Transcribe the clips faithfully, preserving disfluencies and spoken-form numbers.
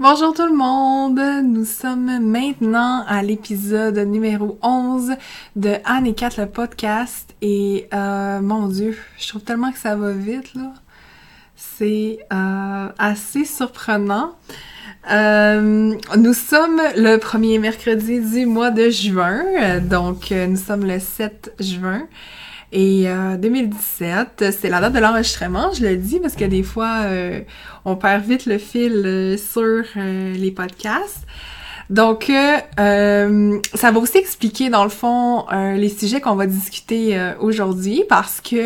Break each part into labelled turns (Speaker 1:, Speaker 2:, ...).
Speaker 1: Bonjour tout le monde, nous sommes maintenant à l'épisode numéro onze de Anne et Kat le podcast et euh, mon Dieu, je trouve tellement que ça va vite là, c'est euh, assez surprenant. Euh, nous sommes le premier mercredi du mois de juin, donc euh, nous sommes le sept juin. Et euh, deux mille dix-sept, c'est la date de l'enregistrement, je le dis, parce que des fois, euh, on perd vite le fil euh, sur euh, les podcasts. Donc, euh, euh, ça va aussi expliquer, dans le fond, euh, les sujets qu'on va discuter euh, aujourd'hui, parce que,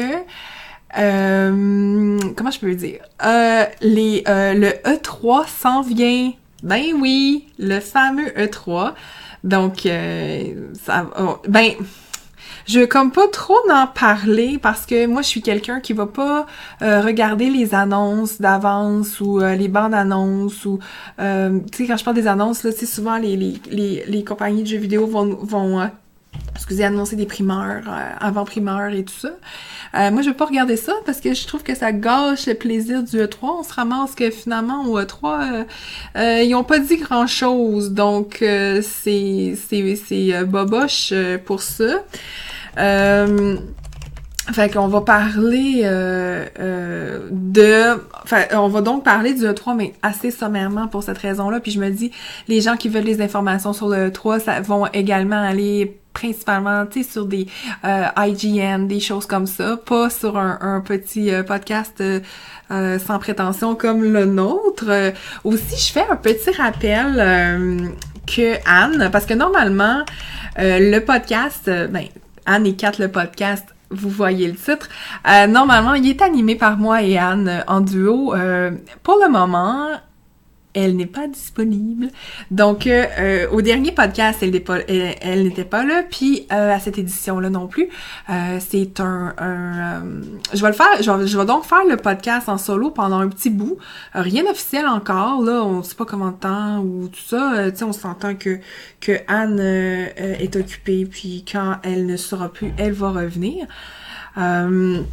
Speaker 1: euh, comment je peux le dire? Euh, les, euh, le E trois s'en vient. Ben oui, le fameux E trois. Donc, euh, ça oh, ben... Je veux comme pas trop en parler parce que moi, je suis quelqu'un qui va pas euh, regarder les annonces d'avance ou euh, les bandes annonces ou, euh, tu sais, quand je parle des annonces, là, tu sais, souvent, les, les, les, les compagnies de jeux vidéo vont, vont euh, excusez, annoncer des primeurs, euh, avant-primeurs et tout ça. Euh, moi, je veux pas regarder ça parce que je trouve que ça gâche le plaisir du E trois. On se ramasse que finalement, au E trois, euh, euh, ils ont pas dit grand-chose. Donc, euh, c'est, c'est, c'est euh, boboche euh, pour ça. Euh, fait qu'on va parler euh, euh, de... Enfin, on va donc parler du E trois, mais assez sommairement pour cette raison-là. Puis je me dis, les gens qui veulent les informations sur le E trois, ça vont également aller principalement, tu sais, sur des euh, I G N, des choses comme ça, pas sur un, un petit euh, podcast euh, euh, sans prétention comme le nôtre. Euh, aussi, je fais un petit rappel euh, que Anne, parce que normalement, euh, le podcast, euh, ben, Anne et Kat le podcast, vous voyez le titre. Euh, normalement, il est animé par moi et Anne euh, en duo. Euh, pour le moment, elle n'est pas disponible. Donc, euh, euh, au dernier podcast, elle, n'est pas, elle, elle n'était pas là. Puis, euh, à cette édition-là non plus. Euh, c'est un... un euh, je vais le faire... Je vais, je vais donc faire le podcast en solo pendant un petit bout. Euh, rien d'officiel encore, là. On ne sait pas comment de temps ou tout ça. Euh, tu sais, on s'entend que, que Anne euh, est occupée. Puis, quand elle ne sera plus, elle va revenir. Euh...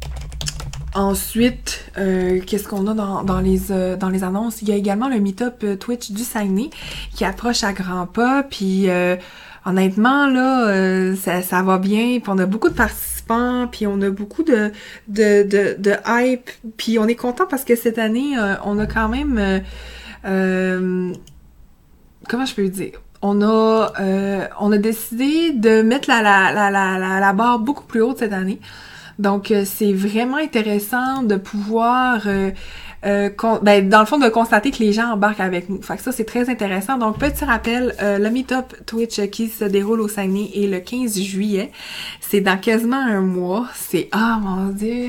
Speaker 1: Ensuite, euh, qu'est-ce qu'on a dans, dans les euh, dans les annonces? Il y a également le meet-up euh, Twitch du Saguenay qui approche à grands pas. Puis euh, honnêtement, là, euh, ça, ça va bien. Puis on a beaucoup de participants, puis on a beaucoup de de, de, de hype. Puis on est content parce que cette année, euh, on a quand même... Euh, euh, comment je peux le dire? On a euh, on a décidé de mettre la, la, la, la, la, la barre beaucoup plus haute cette année. Donc, euh, c'est vraiment intéressant de pouvoir, euh, euh, con- ben, dans le fond, de constater que les gens embarquent avec nous. Fait que ça, c'est très intéressant. Donc, petit rappel, euh, le meet-up Twitch euh, qui se déroule au Saguenay est le quinze juillet. C'est dans quasiment un mois. C'est... Ah, mon Dieu!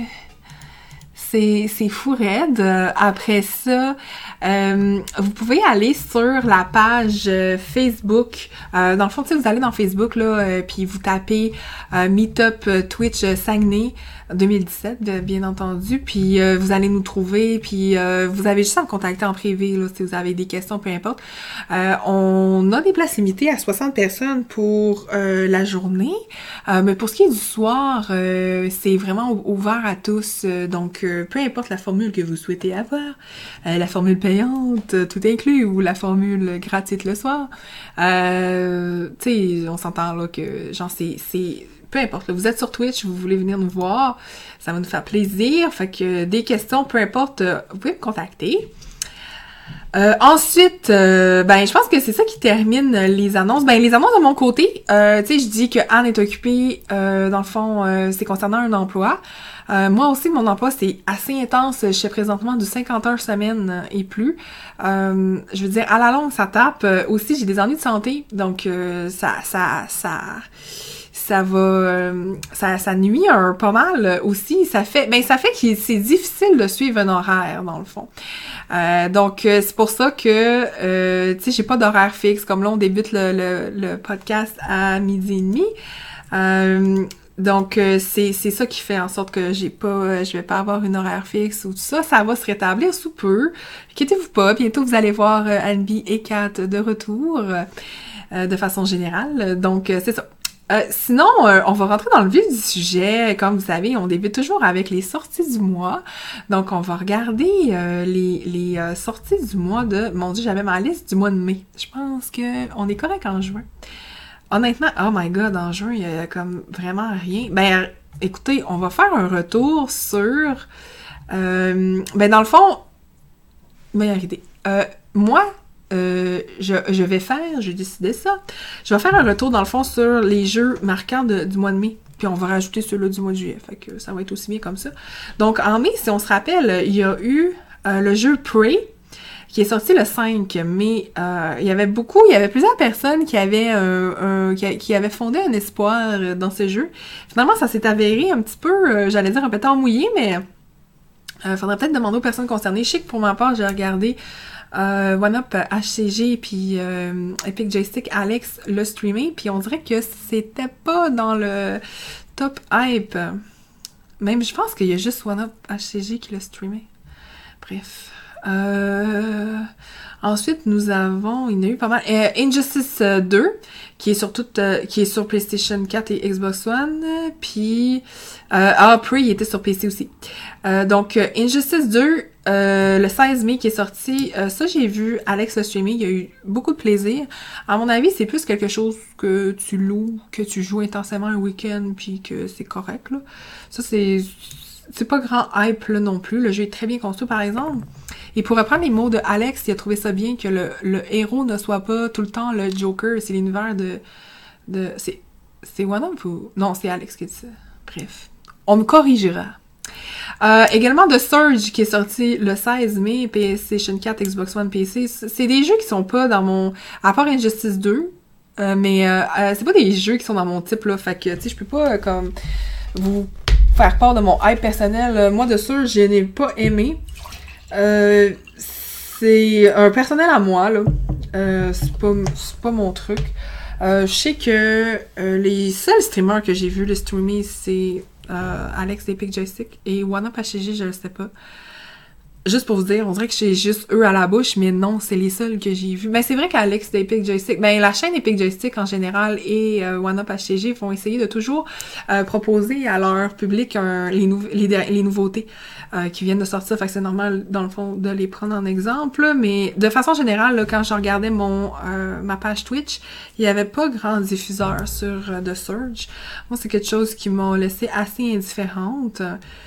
Speaker 1: C'est, c'est fou raide. Euh, après ça, euh, vous pouvez aller sur la page euh, Facebook. Euh, dans le fond, tu sais, vous allez dans Facebook, là, euh, puis vous tapez euh, Meetup euh, Twitch euh, Saguenay deux mille dix-sept, bien entendu, puis euh, vous allez nous trouver, puis euh, vous avez juste à me contacter en privé, là, si vous avez des questions, peu importe. Euh, on a des places limitées à soixante personnes pour euh, la journée, euh, mais pour ce qui est du soir, euh, c'est vraiment ouvert à tous, euh, donc euh, peu importe la formule que vous souhaitez avoir, euh, la formule payante, tout inclus, ou la formule gratuite le soir, euh, tu sais, on s'entend là que, genre, c'est... c'est peu importe, là, vous êtes sur Twitch, vous voulez venir nous voir, ça va nous faire plaisir. Fait que des questions, peu importe, euh, vous pouvez me contacter. Euh, ensuite, euh, ben je pense que c'est ça qui termine les annonces. Ben les annonces de mon côté, euh, tu sais, je dis que Anne est occupée, euh, dans le fond, euh, c'est concernant un emploi. Euh, moi aussi, mon emploi, c'est assez intense. Je fais présentement du cinquante heures semaine et plus. Euh, je veux dire, à la longue, ça tape. Euh, aussi, j'ai des ennuis de santé, donc euh, ça, ça, ça... ça va euh, ça ça nuit un pas mal aussi, ça fait ben ça fait que c'est difficile de suivre un horaire dans le fond. Euh, donc euh, c'est pour ça que euh, tu sais, j'ai pas d'horaire fixe, comme là on débute le le, le podcast à midi et demi. Euh, donc euh, c'est c'est ça qui fait en sorte que j'ai pas euh, je vais pas avoir une horaire fixe ou tout ça, ça va se rétablir sous peu. Inquiétez-vous pas, bientôt vous allez voir euh, Anne et Kat de retour euh, de façon générale. Donc euh, c'est ça. Euh, sinon, euh, on va rentrer dans le vif du sujet. Comme vous savez, on débute toujours avec les sorties du mois. Donc, on va regarder euh, les, les euh, sorties du mois de... Mon Dieu, j'avais ma liste du mois de mai. Je pense que on est correct en juin. Honnêtement, oh my god, en juin, il y a comme vraiment rien. Ben, écoutez, on va faire un retour sur... Euh, ben, dans le fond, meilleure idée. Euh, moi, euh, je, je vais faire, j'ai décidé ça, je vais faire un retour, dans le fond, sur les jeux marquants de, du mois de mai. Puis on va rajouter ceux-là du mois de juillet. Fait que ça va être aussi bien comme ça. Donc, en mai, si on se rappelle, il y a eu euh, le jeu Prey, qui est sorti le cinq mai. Euh, il y avait beaucoup, il y avait plusieurs personnes qui avaient un, un qui, qui avaient fondé un espoir dans ce jeu. Finalement, ça s'est avéré un petit peu, euh, j'allais dire un peu temps mouillé, mais euh, faudrait peut-être demander aux personnes concernées. Je sais que pour ma part, j'ai regardé euh, OneUp H C G puis euh, Epic Joystick Alex le streamer, puis on dirait que c'était pas dans le top hype. Même, je pense qu'il y a juste OneUp H C G qui l'a streamé. Bref. Euh, ensuite, nous avons, il y en a eu pas mal. Euh, Injustice deux, qui est sur toute, euh, qui est sur PlayStation quatre et Xbox One. Puis, euh, ah, Prey, il était sur P C aussi. Euh, donc, euh, Injustice deux, euh, le seize mai qui est sorti. Euh, ça, j'ai vu Alex le streamer. Il y a eu beaucoup de plaisir. À mon avis, c'est plus quelque chose que tu loues, que tu joues intensément un week-end, puis que c'est correct, là. Ça, c'est, c'est pas grand hype, là, non plus. Le jeu est très bien construit, par exemple. Et pour reprendre les mots de Alex, il a trouvé ça bien que le, le héros ne soit pas tout le temps le Joker. C'est l'univers de... de c'est c'est OneUp ou... Non, c'est Alex qui dit ça. Bref. On me corrigera. Euh, également The Surge qui est sorti le seize mai, PlayStation quatre, Xbox One, P C. C'est des jeux qui sont pas dans mon... À part Injustice deux, euh, mais euh, euh, c'est pas des jeux qui sont dans mon type, là. Fait que, tu sais, je peux pas, euh, comme, vous faire part de mon hype personnel. Moi, The Surge, je n'ai pas aimé. Euh, c'est un personnel à moi, là. Euh, c'est pas, c'est pas mon truc. Euh, je sais que euh, les seuls streamers que j'ai vus le streamer, c'est euh, Alex d'Epic Joystick et OneUp H C G, je le sais pas. Juste pour vous dire, on dirait que j'ai juste eux à la bouche, mais non, c'est les seuls que j'ai vus. Ben, c'est vrai qu'Alex d'Epic Joystick, ben, la chaîne Epic Joystick en général et euh, OneUp H C G vont essayer de toujours euh, proposer à leur public un, les, nou les, les nouveautés euh, qui viennent de sortir. Fait que c'est normal, dans le fond, de les prendre en exemple. Mais de façon générale, là, quand je regardais mon euh, ma page Twitch, il y avait pas grand diffuseur sur euh, The Surge. Moi, c'est quelque chose qui m'a laissé assez indifférente.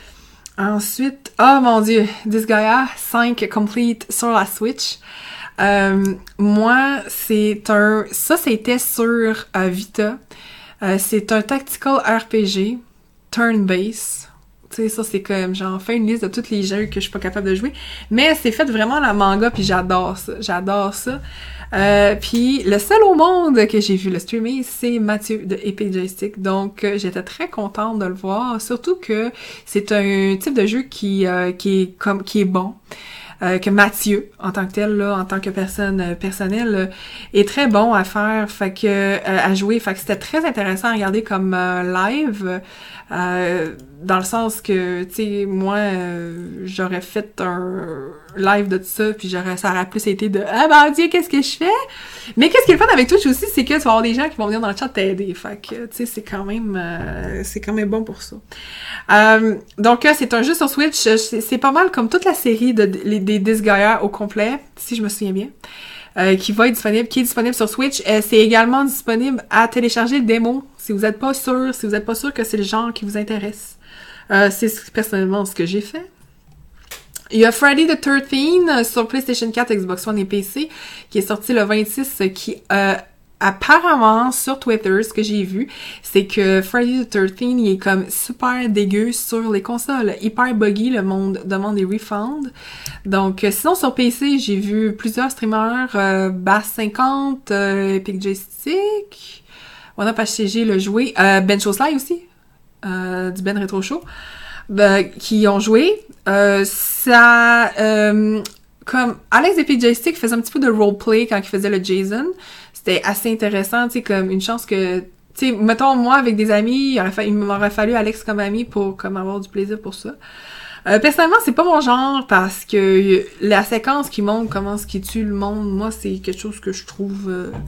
Speaker 1: Ensuite, oh mon dieu, Disgaea cinq Complete sur la Switch. Euh, moi, c'est un... Ça, c'était sur euh, Vita. Euh, c'est un tactical R P G, turn-based. Tu sais, ça, c'est comme, genre, fait une liste de tous les jeux que je suis pas capable de jouer. Mais c'est fait vraiment la manga, puis j'adore ça. J'adore ça. Euh, puis le seul au monde que j'ai vu le streamer, c'est Mathieu de Epic Joystick. Donc euh, j'étais très contente de le voir, surtout que c'est un type de jeu qui euh, qui est comme qui est bon. Euh, que Mathieu, en tant que tel, là, en tant que personne euh, personnelle, euh, est très bon à faire, fait que euh, à jouer. Fait que c'était très intéressant à regarder comme euh, live, euh, dans le sens que, tu sais, moi, euh, j'aurais fait un live de tout ça, puis j'aurais, ça aurait plus été de « Ah ben Dieu, qu'est-ce que je fais? » Mais qu'est-ce qui est le fun avec Twitch aussi, c'est que tu vas avoir des gens qui vont venir dans le chat t'aider. Fait que, tu sais, c'est quand même euh, c'est quand même bon pour ça. Euh, donc, c'est un jeu sur Switch. C'est pas mal comme toute la série de, de des Disgaea au complet, si je me souviens bien, euh, qui va être disponible, qui est disponible sur Switch. Euh, c'est également disponible à télécharger le démo, si vous n'êtes pas sûr, si vous n'êtes pas sûr que c'est le genre qui vous intéresse. Euh, c'est personnellement ce que j'ai fait. Il y a Friday the thirteenth sur PlayStation quatre, Xbox One et P C, qui est sorti le vingt-six, qui... Euh, apparemment, sur Twitter, ce que j'ai vu, c'est que Friday the thirteenth, il est comme super dégueu sur les consoles. Hyper buggy, le monde demande des refunds. Donc, euh, sinon, sur P C, j'ai vu plusieurs streamers, euh, Bass cinquante, euh, Epic Joystick, OneUp H C G le joué, euh, Ben Showslide aussi, euh, du Ben Retro Show, ben, qui ont joué. Euh, ça... Euh, comme Alex d'Epic Joystick faisait un petit peu de roleplay quand il faisait le Jason. C'était assez intéressant, tu sais, comme une chance que, tu sais, mettons, moi, avec des amis, il, aurait fa- il m'aurait fallu Alex comme ami pour, comme, avoir du plaisir pour ça. Euh, personnellement, c'est pas mon genre, parce que la séquence qui montre comment ce qui tue le monde, moi, c'est quelque chose que je trouve, euh,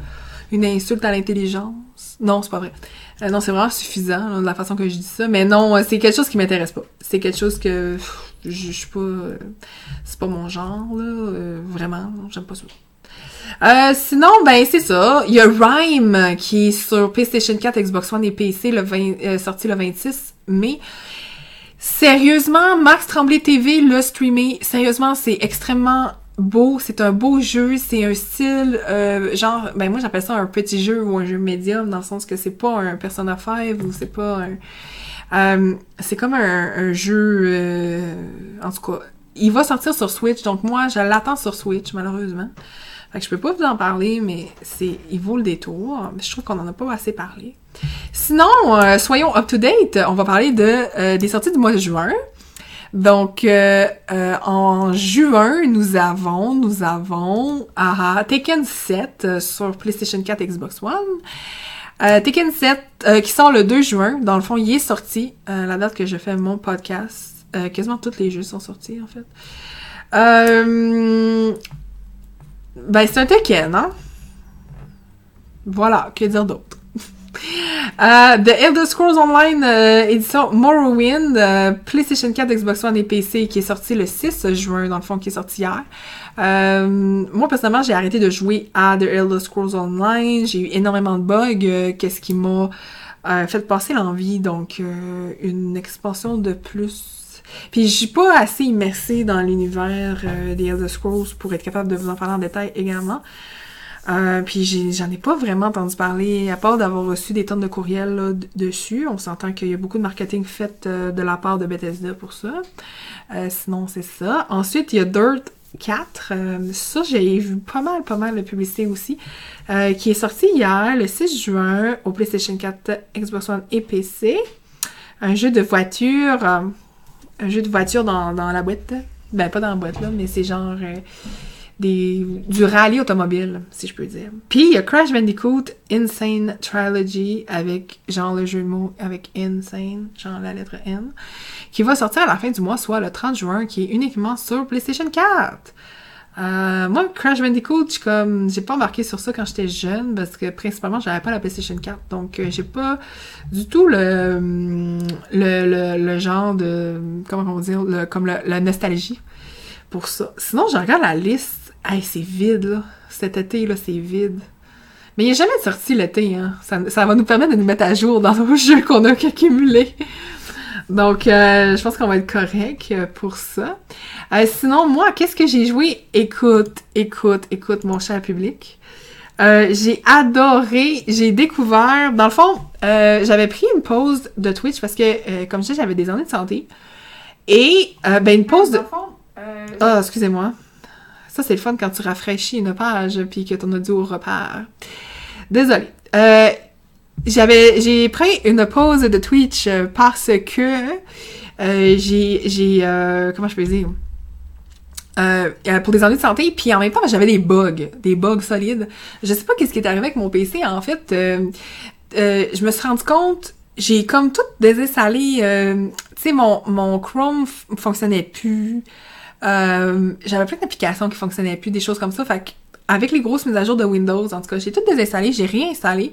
Speaker 1: une insulte à l'intelligence. Non, c'est pas vrai. Euh, non, c'est vraiment suffisant, là, de la façon que je dis ça. Mais non, c'est quelque chose qui m'intéresse pas. C'est quelque chose que pff, je, je suis pas... Euh, c'est pas mon genre, là. Euh, vraiment, j'aime pas ça. Euh, sinon, ben c'est ça. Il y a Rime qui est sur PlayStation quatre, Xbox One et P C, le vingt, euh, sorti le vingt-six mai. Sérieusement, Max Tremblay T V l'a streamé. Sérieusement, c'est extrêmement beau. C'est un beau jeu. C'est un style, euh, genre, ben moi j'appelle ça un petit jeu ou un jeu médium, dans le sens que c'est pas un Persona cinq ou c'est pas un... Euh, c'est comme un, un jeu... Euh, en tout cas, il va sortir sur Switch, donc moi, je l'attends sur Switch, malheureusement. Fait que je peux pas vous en parler, mais c'est, il vaut le détour. Je trouve qu'on en a pas assez parlé. Sinon, euh, soyons up-to-date. On va parler de euh, des sorties du mois de juin. Donc, euh, euh, en juin, nous avons, nous avons ah, Tekken sept euh, sur PlayStation quatre et Xbox One. Euh, Tekken sept, euh, qui sort le deux juin. Dans le fond, il est sorti. Euh, la date que je fais mon podcast. Euh, quasiment tous les jeux sont sortis, en fait. Euh... Ben, c'est un Tekken, hein? Voilà, que dire d'autre? uh, The Elder Scrolls Online euh, édition Morrowind, euh, PlayStation quatre, Xbox One et P C, qui est sorti le six juin, dans le fond, qui est sorti hier. Euh, moi, personnellement, j'ai arrêté de jouer à The Elder Scrolls Online. J'ai eu énormément de bugs, euh, qu'est-ce qui m'a euh, fait passer l'envie. Donc, euh, une expansion de plus... Puis je suis pas assez immersée dans l'univers euh, des Elder Scrolls pour être capable de vous en parler en détail également. Euh, puis j'ai, j'en ai pas vraiment entendu parler, à part d'avoir reçu des tonnes de courriels là, d- dessus. On s'entend qu'il y a beaucoup de marketing fait euh, de la part de Bethesda pour ça. Euh, sinon, c'est ça. Ensuite, il y a Dirt quatre. Euh, ça, j'ai vu pas mal, pas mal de publicité aussi. Euh, qui est sorti hier, le six juin, au PlayStation quatre, Xbox One et P C. Un jeu de voiture... Euh, un jeu de voiture dans, dans la boîte. Ben, pas dans la boîte, là, mais c'est genre euh, des, du rallye automobile, si je peux dire. Puis, il y a Crash Bandicoot Insane Trilogy avec, genre, le jeu de mots avec Insane, genre la lettre N, qui va sortir à la fin du mois, soit le trente juin, qui est uniquement sur PlayStation quatre. Euh, moi, Crash Bandicoot, j'ai comme, j'ai pas embarqué sur ça quand j'étais jeune, parce que principalement, j'avais pas la PlayStation quatre, donc euh, j'ai pas du tout le, le, le, le genre de, comment on va dire, le, comme le, la nostalgie pour ça. Sinon, je regarde la liste, hey, c'est vide, là, cet été, là, c'est vide. Mais il n'y a jamais de sortie l'été, hein, ça, ça va nous permettre de nous mettre à jour dans nos jeux qu'on a accumulés. Donc, euh, je pense qu'on va être correct pour ça. Euh, sinon, moi, qu'est-ce que j'ai joué? Écoute, écoute, écoute, mon cher public. Euh, j'ai adoré, j'ai découvert... Dans le fond, euh, j'avais pris une pause de Twitch parce que, euh, comme je disais, j'avais des années de santé. Et, euh, ben, une pause de... Euh, ah, oh, excusez-moi. Ça, c'est le fun quand tu rafraîchis une page puis que ton audio repart. Désolée. Euh... J'avais, j'ai pris une pause de Twitch parce que euh, j'ai, j'ai, euh, comment je peux dire, euh, pour des ennuis de santé, puis en même temps, j'avais des bugs, des bugs solides. Je sais pas qu'est-ce qui est arrivé avec mon P C, en fait, euh, euh, je me suis rendu compte, j'ai comme tout désinstallé, euh, tu sais, mon, mon Chrome f- fonctionnait plus, euh, j'avais plein d'applications qui fonctionnaient plus, des choses comme ça, fait que, avec les grosses mises à jour de Windows, en tout cas, j'ai tout désinstallé, j'ai réinstallé.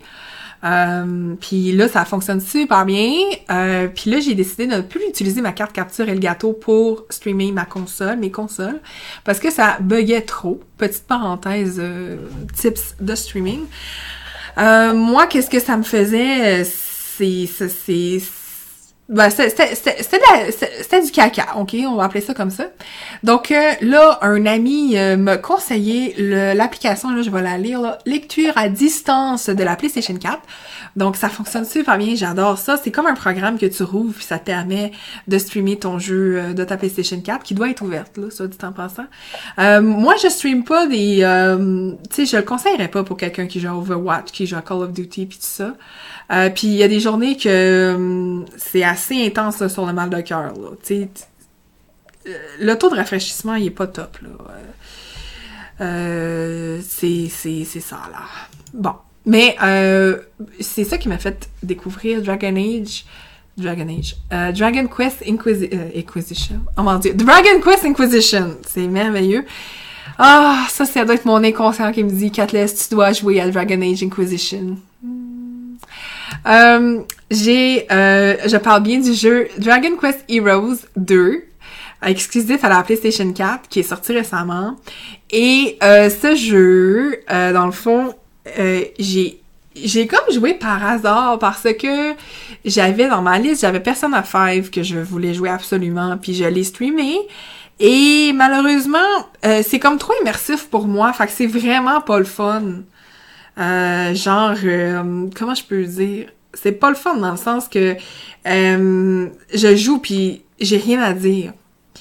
Speaker 1: Euh, puis là, ça fonctionne super bien. Euh, puis là, j'ai décidé de ne plus utiliser ma carte capture Elgato pour streamer ma console, mes consoles, parce que ça buguait trop. Petite parenthèse, euh, tips de streaming. Euh, moi, qu'est-ce que ça me faisait? C'est... c'est, c'est Ben, c'était, c'était, c'était, c'était du caca, ok? On va appeler ça comme ça. Donc euh, là, un ami euh, m'a conseillé le, l'application, là, je vais la lire, là, lecture à distance de la PlayStation quatre. Donc ça fonctionne super bien, j'adore ça. C'est comme un programme que tu rouvres, puis ça te permet de streamer ton jeu euh, de ta PlayStation quatre, qui doit être ouverte, là, ça dit en passant. Euh, moi, je stream pas des... Euh, tu sais, je le conseillerais pas pour quelqu'un qui joue à Overwatch, qui joue à Call of Duty, puis tout ça. Euh, puis il y a des journées que euh, c'est assez intense là, sur le mal de cœur. Tu sais, le taux de rafraîchissement, il est pas top. Là. Euh, c'est, c'est, c'est ça, là. Bon. Mais euh, c'est ça qui m'a fait découvrir Dragon Age. Dragon Age. Euh, Dragon Quest Inquisi- euh, Inquisition. Oh mon Dieu. Dragon Quest Inquisition. C'est merveilleux. Ah, ça, ça doit être mon inconscient qui me dit, Catless, tu dois jouer à Dragon Age Inquisition. Hmm. Euh, j'ai, euh, je parle bien du jeu Dragon Quest Heroes deux, exclusif à la PlayStation quatre, qui est sorti récemment. Et euh, ce jeu, euh, dans le fond, euh, j'ai j'ai comme joué par hasard parce que j'avais dans ma liste, j'avais Persona cinq que je voulais jouer absolument, puis je l'ai streamé. Et malheureusement, euh, c'est comme trop immersif pour moi, fait que c'est vraiment pas le fun. Euh, genre, euh, comment je peux dire? C'est pas le fun dans le sens que euh, je joue puis j'ai rien à dire.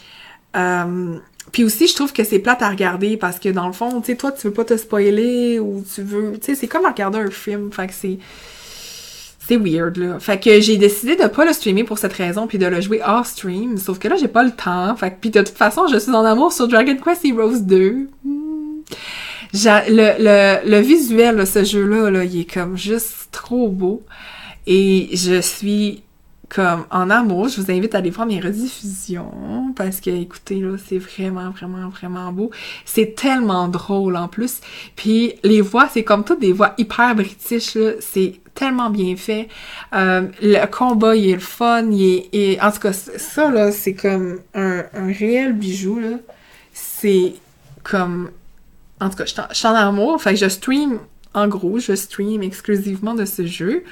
Speaker 1: Euh, puis aussi, je trouve que c'est plate à regarder parce que dans le fond, tu sais, toi, tu veux pas te spoiler ou tu veux... Tu sais, c'est comme regarder un film, fait que c'est... C'est weird, là. Fait que j'ai décidé de pas le streamer pour cette raison puis de le jouer hors stream, sauf que là, j'ai pas le temps. Fait que, puis de toute façon, je suis en amour sur Dragon Quest Heroes deux. Hmm. J'a- le, le, le visuel de ce jeu-là, là, il est comme juste trop beau. Et je suis... comme en amour, je vous invite à aller voir mes rediffusions parce que, écoutez, là, c'est vraiment, vraiment, vraiment beau. C'est tellement drôle, en plus. Puis, les voix, c'est comme toutes des voix hyper british, là. C'est tellement bien fait. Euh, le combat, il est le fun. Il est, et, en tout cas, ça, là, c'est comme un, un réel bijou, là. C'est comme... En tout cas, je suis en, je suis en amour. Fait que je stream, en gros, je stream exclusivement de ce jeu.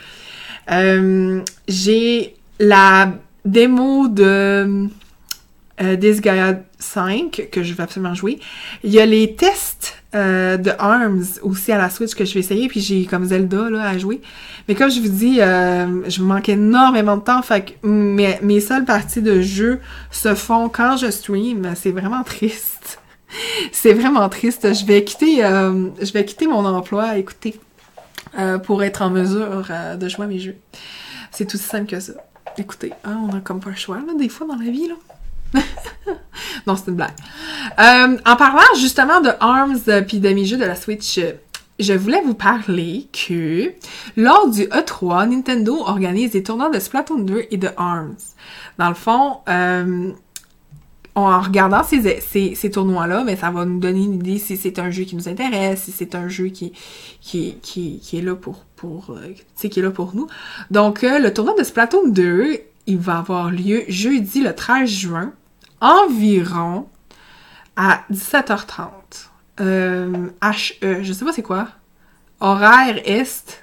Speaker 1: Euh, j'ai... la démo de euh, Disgaea cinq, que je vais absolument jouer. Il y a les tests euh, de Arms aussi à la Switch que je vais essayer, puis j'ai comme Zelda là, à jouer. Mais comme je vous dis, euh, je me manque énormément de temps, fait que mes, mes seules parties de jeu se font quand je stream. C'est vraiment triste. C'est vraiment triste. Je vais quitter, euh, je vais quitter mon emploi, écoutez, euh, pour être en mesure euh, de jouer à mes jeux. C'est tout aussi simple que ça. Écoutez, hein, on a comme pas le choix, là, des fois, dans la vie, là. Non, c'est une blague. Euh, en parlant, justement, de Arms euh, puis de mes jeux de la Switch, euh, je voulais vous parler que lors du E trois, Nintendo organise des tournois de Splatoon deux et de Arms. Dans le fond, euh, en regardant ces, ces, ces tournois-là, mais ça va nous donner une idée si c'est un jeu qui nous intéresse, si c'est un jeu qui, qui, qui, qui est là pour, pour, euh, tu sais, qui est là pour nous. Donc, euh, le tournoi de Splatoon deux, il va avoir lieu jeudi le treize juin, environ à dix-sept heures trente. Euh, H E, je sais pas c'est quoi. Horaire Est.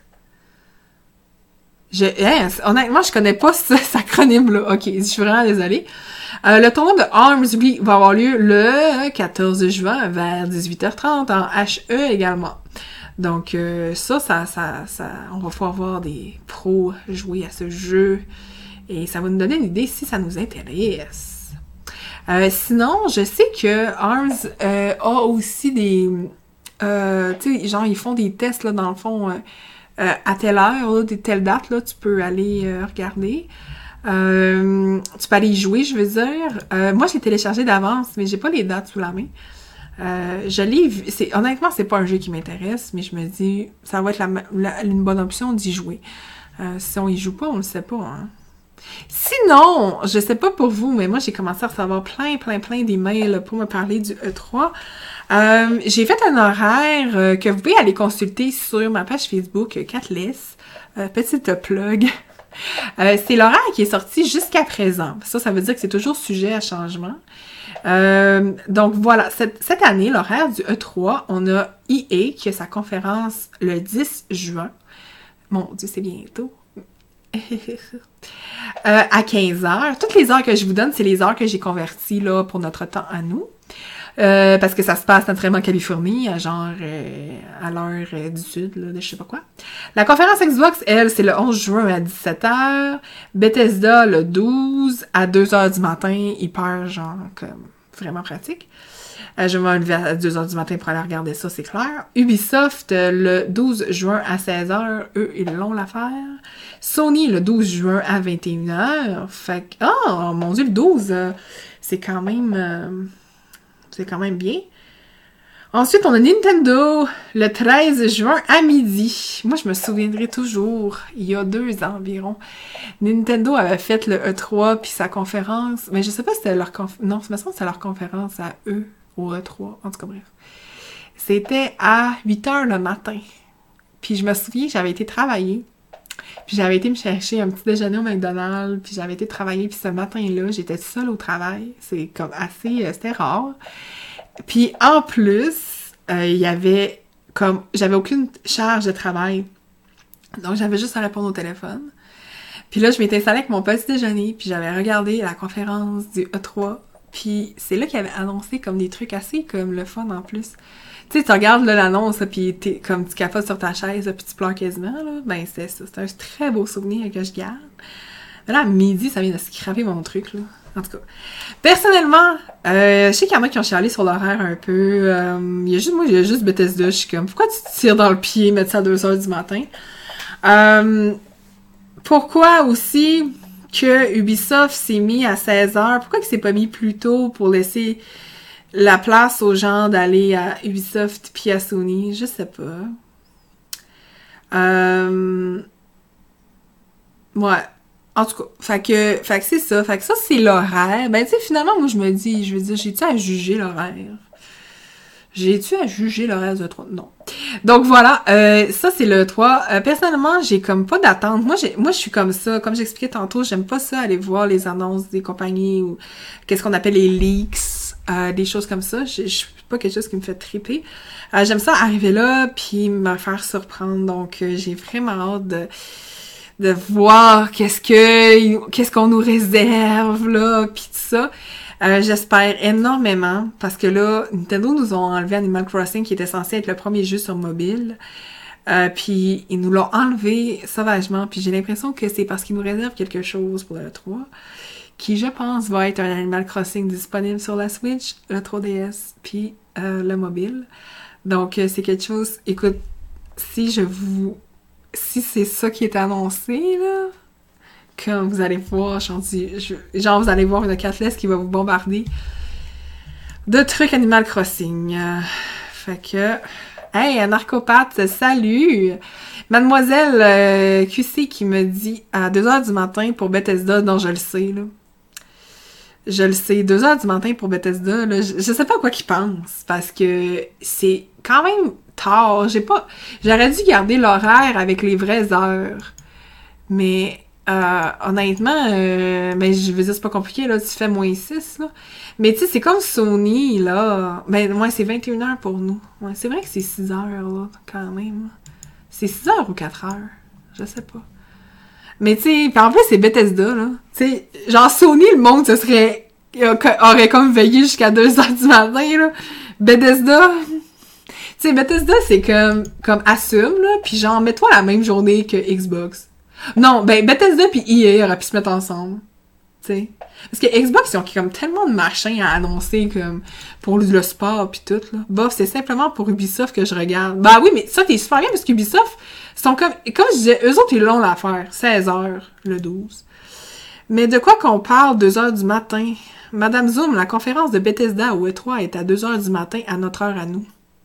Speaker 1: Je, hein, honnêtement, je connais pas ce, cet acronyme-là. Ok, je suis vraiment désolée. Euh, le tournoi de Arms, lui, va avoir lieu le quatorze juin vers dix-huit heures trente en H E également. Donc, euh, ça, ça, ça, ça, on va pouvoir voir des pros jouer à ce jeu et ça va nous donner une idée si ça nous intéresse. Euh, sinon, je sais que Arms euh, a aussi des... Euh, tu sais, genre, ils font des tests, là, dans le fond, euh, euh, à telle heure, là, des telle date, là, tu peux aller euh, regarder. Euh, tu peux aller y jouer, je veux dire. Euh, moi, j'ai téléchargé d'avance, mais j'ai pas les dates sous la main. Euh, je l'ai vu. C'est, honnêtement, c'est pas un jeu qui m'intéresse, mais je me dis, ça va être la, la, une bonne option d'y jouer. Euh, si on y joue pas, on le sait pas, hein. Sinon, je sais pas pour vous, mais moi, j'ai commencé à recevoir plein, plein, plein d'emails pour me parler du E trois. Euh, j'ai fait un horaire euh, que vous pouvez aller consulter sur ma page Facebook, Catless. Euh, petite plug. Euh, c'est l'horaire qui est sorti jusqu'à présent. Ça, ça veut dire que c'est toujours sujet à changement. Euh, donc voilà, cette, cette année, l'horaire du E trois, on a E A qui a sa conférence le dix juin. Mon Dieu, c'est bientôt. euh, à quinze heures. Toutes les heures que je vous donne, c'est les heures que j'ai converties là, pour notre temps à nous. Euh, parce que ça se passe naturellement en Californie, à genre euh, à l'heure euh, du sud, là, de je sais pas quoi. La conférence Xbox, elle, c'est le onze juin à dix-sept heures. Bethesda, le douze à deux heures du matin, hyper genre comme vraiment pratique. Euh, je vais me lever à deux heures du matin pour aller regarder ça, c'est clair. Ubisoft, euh, le douze juin à seize heures, eux, ils l'ont l'affaire. Sony, le douze juin à vingt et une heures. Fait que, oh, mon Dieu, le douze, euh, c'est quand même... Euh, c'est quand même bien. Ensuite, on a Nintendo, le treize juin à midi. Moi, je me souviendrai toujours, il y a deux ans environ, Nintendo avait fait le E trois puis sa conférence, mais je sais pas si c'était leur conférence, non, je me semble que c'était leur conférence à eux, au E trois, en tout cas bref. C'était à huit heures le matin. Puis je me souviens, j'avais été travailler, puis j'avais été me chercher un petit déjeuner au McDonald's, puis j'avais été travailler, puis ce matin-là, j'étais seule au travail. C'est comme assez... Euh, c'était rare. Puis en plus, euh, il y avait comme... J'avais aucune charge de travail. Donc j'avais juste à répondre au téléphone. Puis là, je m'étais installée avec mon petit déjeuner, puis j'avais regardé la conférence du E trois, puis c'est là qu'il avait annoncé comme des trucs assez comme le fun en plus. Tu sais, tu regardes là, l'annonce, puis t'es comme tu capotes sur ta chaise, là, puis tu pleures quasiment, là. Ben, c'est ça. C'est un très beau souvenir que je garde. Mais là, à midi, ça vient de scraper mon truc, là. En tout cas. Personnellement, euh, je sais qu'il y en a qui ont chialé sur l'horaire un peu. Euh, il y a juste, moi, il y a juste Bethesda, je suis comme, pourquoi tu te tires dans le pied, mettre ça à deux heures du matin? Euh... Pourquoi aussi que Ubisoft s'est mis à seize heures? Pourquoi qu'il s'est pas mis plus tôt pour laisser la place aux gens d'aller à Ubisoft puis à Sony? Je sais pas. Euh... Ouais. En tout cas, fait que, fait que c'est ça. Fait que ça, c'est l'horaire. Ben, tu sais, finalement, moi, je me dis, je veux dire, j'ai-tu à juger l'horaire? J'ai-tu à juger l'horaire du E trois? Non. Donc voilà, euh, ça c'est le E trois. Euh, personnellement, j'ai comme pas d'attente. Moi, j'ai, moi, je suis comme ça. Comme j'expliquais tantôt, j'aime pas ça aller voir les annonces des compagnies ou qu'est-ce qu'on appelle les leaks, euh, des choses comme ça. Je suis pas quelque chose qui me fait triper. Euh, j'aime ça arriver là puis me faire surprendre. Donc, euh, j'ai vraiment hâte de de voir qu'est-ce que qu'est-ce qu'on nous réserve là, puis tout ça. Euh, j'espère énormément, parce que là, Nintendo nous ont enlevé Animal Crossing, qui était censé être le premier jeu sur mobile, euh, puis ils nous l'ont enlevé sauvagement, puis j'ai l'impression que c'est parce qu'ils nous réservent quelque chose pour le E trois, qui, je pense, va être un Animal Crossing disponible sur la Switch, le trois D S, puis euh, le mobile. Donc, euh, c'est quelque chose... Écoute, si je vous... Si c'est ça qui est annoncé, là... Comme vous allez voir, genre, genre vous allez voir une Catless qui va vous bombarder de trucs Animal Crossing. Euh, fait que... Hey, un narcopathe, salut! Mademoiselle euh, Q C qui me dit à deux heures du matin pour Bethesda, non, je le sais, là. Je le sais, deux heures du matin pour Bethesda, là, je, je sais pas à quoi qu'ils pensent, parce que c'est quand même tard. J'ai pas... J'aurais dû garder l'horaire avec les vraies heures. Mais... Euh, honnêtement, euh, ben, je veux dire, c'est pas compliqué, là, tu fais moins six, là. Mais tu sais, c'est comme Sony, là. Ben, ouais, c'est vingt et une heures pour nous. Ouais, c'est vrai que c'est six heures, là, quand même. C'est six heures ou quatre heures? Je sais pas. Mais tu sais, pis en plus, c'est Bethesda, là. Tu sais, genre, Sony, le monde, ce serait, aurait comme veillé jusqu'à deux heures du matin, là. Bethesda... Tu sais, Bethesda, c'est comme, comme assume, là, pis genre, mets-toi la même journée que Xbox. Non, ben Bethesda pis E A auraient pu se mettre ensemble, tu sais. Parce que Xbox, ils ont comme tellement de machins à annoncer comme pour le sport pis tout, là. Bof, c'est simplement pour Ubisoft que je regarde. Bah oui, mais ça, t'es super bien parce qu'Ubisoft, sont comme, comme je disais, eux autres, ils l'ont l'affaire. seize heures, le douze. Mais de quoi qu'on parle deux heures du matin? Madame Zoom, la conférence de Bethesda au E trois est à deux heures du matin à notre heure à nous.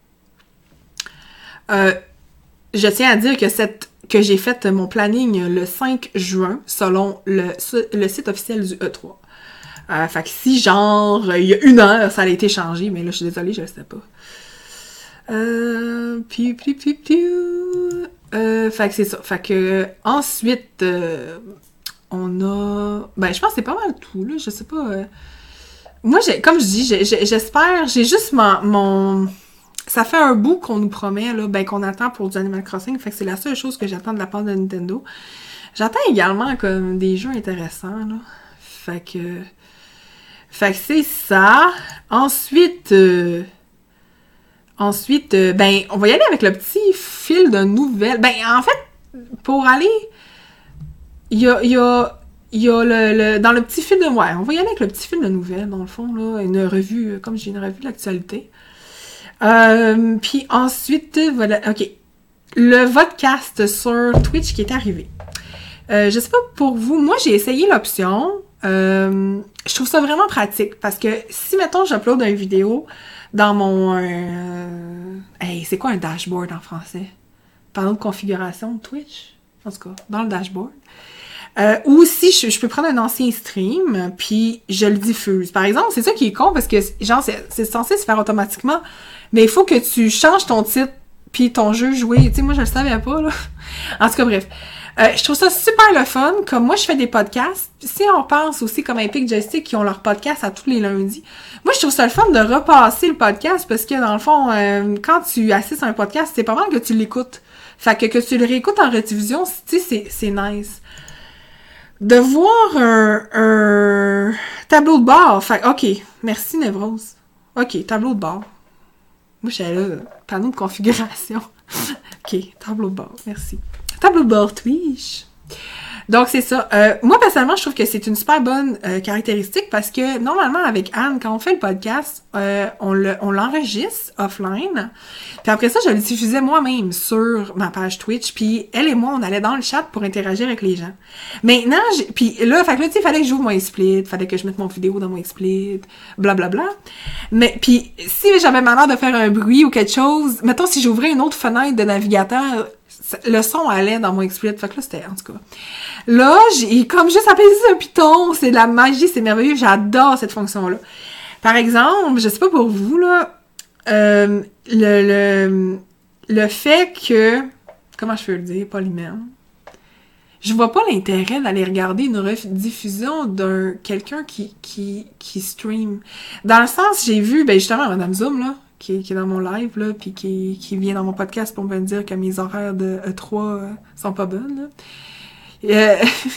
Speaker 1: Euh, je tiens à dire que cette que j'ai fait mon planning le cinq juin, selon le, le site officiel du E trois. Euh, fait que si, genre, il y a une heure, ça a été changé, mais là, je suis désolée, je le sais pas. Euh... Piu, piu, piu, piu. Euh, fait que c'est ça. Fait que, ensuite, euh, on a... Ben, je pense que c'est pas mal tout, là, je sais pas... Euh... Moi, j'ai, comme je dis, j'ai, j'ai, j'espère, j'ai juste mon... mon... Ça fait un bout qu'on nous promet, là, ben, qu'on attend pour du Animal Crossing, fait que c'est la seule chose que j'attends de la part de Nintendo. J'attends également, comme, des jeux intéressants, là. Fait que... Fait que c'est ça. Ensuite... Euh... Ensuite, euh, ben, on va y aller avec le petit fil de nouvelles. Ben, en fait, pour aller... Il y a... Il y a Il y a le, le... Dans le petit fil de... Ouais, on va y aller avec le petit fil de nouvelles, dans le fond, là. Une revue, comme j'ai une revue de l'actualité. Euh, puis ensuite, voilà, ok. Le vodcast sur Twitch qui est arrivé. Euh, je sais pas pour vous, moi j'ai essayé l'option. Euh, je trouve ça vraiment pratique parce que si, mettons, j'upload une vidéo dans mon... Euh, hey, c'est quoi un dashboard en français? Parlons de configuration de Twitch, en tout cas, dans le dashboard. Euh, ou si je, je peux prendre un ancien stream, puis je le diffuse. Par exemple, c'est ça qui est con, parce que, genre, c'est, c'est censé se faire automatiquement, mais il faut que tu changes ton titre, puis ton jeu joué. Tu sais, moi, je le savais pas, là. En tout cas, bref. Euh, je trouve ça super le fun. Comme moi, je fais des podcasts. Si on pense aussi comme Epic Joystick qui ont leur podcast à tous les lundis, moi, je trouve ça le fun de repasser le podcast parce que, dans le fond, euh, quand tu assistes à un podcast, c'est pas mal que tu l'écoutes. Fait que que tu le réécoutes en rediffusion, tu sais, c'est, c'est nice. De voir un, un tableau de bord. Fait OK. Merci, Nevrose. OK, tableau de bord. Moi, j'étais là, panneau de configuration. OK, tableau de bord. Merci. Tableau de bord Twitch. Donc, c'est ça. Euh, moi, personnellement, je trouve que c'est une super bonne euh, caractéristique parce que, normalement, avec Anne, quand on fait le podcast, euh, on, le, on l'enregistre offline. Puis après ça, je le diffusais moi-même sur ma page Twitch. Puis elle et moi, on allait dans le chat pour interagir avec les gens. Maintenant, j'ai, puis là, fait que là, tu sais, il fallait que j'ouvre mon XSplit, fallait que je mette mon vidéo dans mon XSplit, blablabla. Mais, puis si j'avais malheur de faire un bruit ou quelque chose, mettons, si j'ouvrais une autre fenêtre de navigateur, le son allait dans mon XSplit. Fait que là, c'était, en tout cas. Là, j'ai comme juste appelé ça un Python. C'est de la magie, c'est merveilleux. J'adore cette fonction-là. Par exemple, je sais pas pour vous, là, euh, le, le, le fait que, comment je peux le dire, poliment, je vois pas l'intérêt d'aller regarder une rediffusion d'un, quelqu'un qui, qui, qui stream. Dans le sens, j'ai vu, ben, justement, Madame Zoom, là, qui, qui est dans mon live, là, puis qui, qui vient dans mon podcast pour me dire que mes horaires de E trois euh, sont pas bonnes, là. Euh,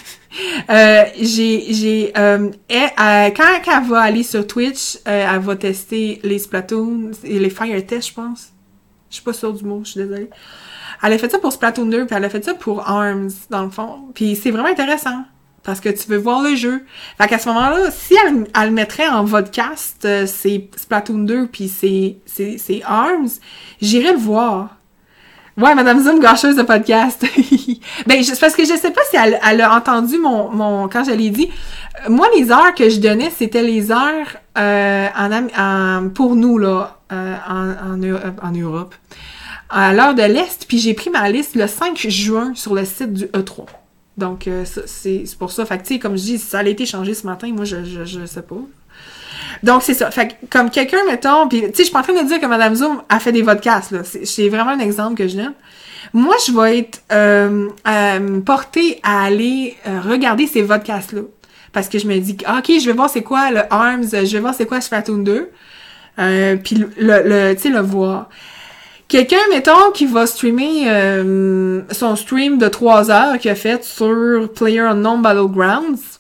Speaker 1: euh, j'ai, j'ai, euh, elle, euh, quand, quand elle va aller sur Twitch, euh, elle va tester les Splatoon, et les Fire Test, je pense. Je suis pas sûre du mot, je suis désolée. Elle a fait ça pour Splatoon deux, puis elle a fait ça pour Arms, dans le fond. Puis c'est vraiment intéressant, parce que tu veux voir le jeu. Fait qu'à ce moment-là, si elle, elle mettrait en vodcast, euh, c'est Splatoon deux, puis c'est, c'est, c'est Arms, j'irais le voir. Ouais, Madame Zoom, gâcheuse de podcast. Ben, c'est parce que je sais pas si elle, elle a entendu mon, mon, quand je l'ai dit. Moi, les heures que je donnais, c'était les heures, euh, en, en, pour nous, là, euh, en, en, en Europe. À l'heure de l'Est, puis j'ai pris ma liste le cinq juin sur le site du E trois. Donc, euh, ça, c'est, c'est pour ça. Fait que, tu sais, comme je dis, ça a été changé ce matin, moi, je, je, je sais pas. Donc, c'est ça. Fait que, comme quelqu'un, mettons, puis tu sais, je suis pas en train de dire que Madame Zoom a fait des podcasts, là. C'est, c'est vraiment un exemple que je donne. Moi, je vais être euh, euh, portée à aller euh, regarder ces podcasts-là. Parce que je me dis, OK, je vais voir c'est quoi le Arms, je vais voir c'est quoi Splatoon deux, euh, puis le, le, le tu sais, le voir. Quelqu'un, mettons, qui va streamer euh, son stream de trois heures qu'il a fait sur PlayerUnknown's Battlegrounds,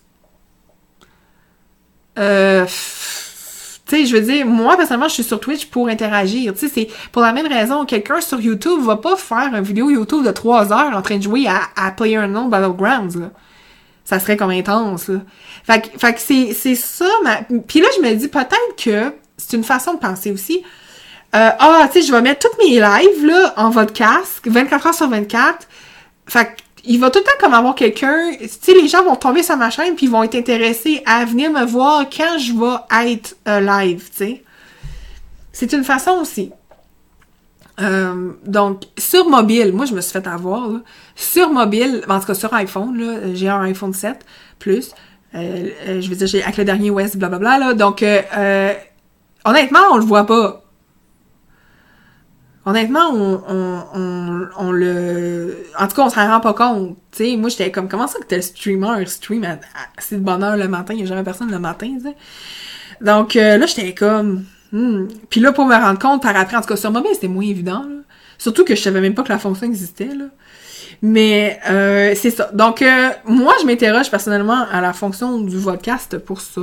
Speaker 1: euh... Tu sais, je veux dire, moi, personnellement, je suis sur Twitch pour interagir. Tu sais, c'est pour la même raison. Quelqu'un sur YouTube va pas faire une vidéo YouTube de trois heures en train de jouer à, à PlayerUnknown's Battlegrounds, là. Ça serait comme intense, là. Fait que, fait que c'est, c'est ça, ma... Puis là, je me dis peut-être que c'est une façon de penser aussi. Euh, ah, tu sais, je vais mettre toutes mes lives, là, en podcast, vingt-quatre heures sur vingt-quatre. Fait que il va tout le temps comme avoir quelqu'un, tu sais, les gens vont tomber sur ma chaîne puis ils vont être intéressés à venir me voir quand je vais être euh, live, tu sais. C'est une façon aussi. Euh, donc, sur mobile, moi, je me suis fait avoir, là. Sur mobile, en tout cas, sur iPhone, là, j'ai un iPhone sept Plus. Euh, euh, je veux dire, j'ai avec le dernier O S, blablabla, là. Donc, euh, euh, honnêtement, on le voit pas. Honnêtement, on, on, on, on le... En tout cas, on s'en rend pas compte. Tu sais, moi, j'étais comme, comment ça que t'es le streamer stream à, à c'est de bonne heure le matin? Il y a jamais personne le matin, tu sais. Donc, euh, là, j'étais comme... Hmm. Puis là, pour me rendre compte, par après, en tout cas, sur mobile, c'était moins évident, là. Surtout que je savais même pas que la fonction existait, là. Mais, euh, c'est ça. Donc, euh, moi, je m'interroge personnellement à la fonction du podcast pour ça.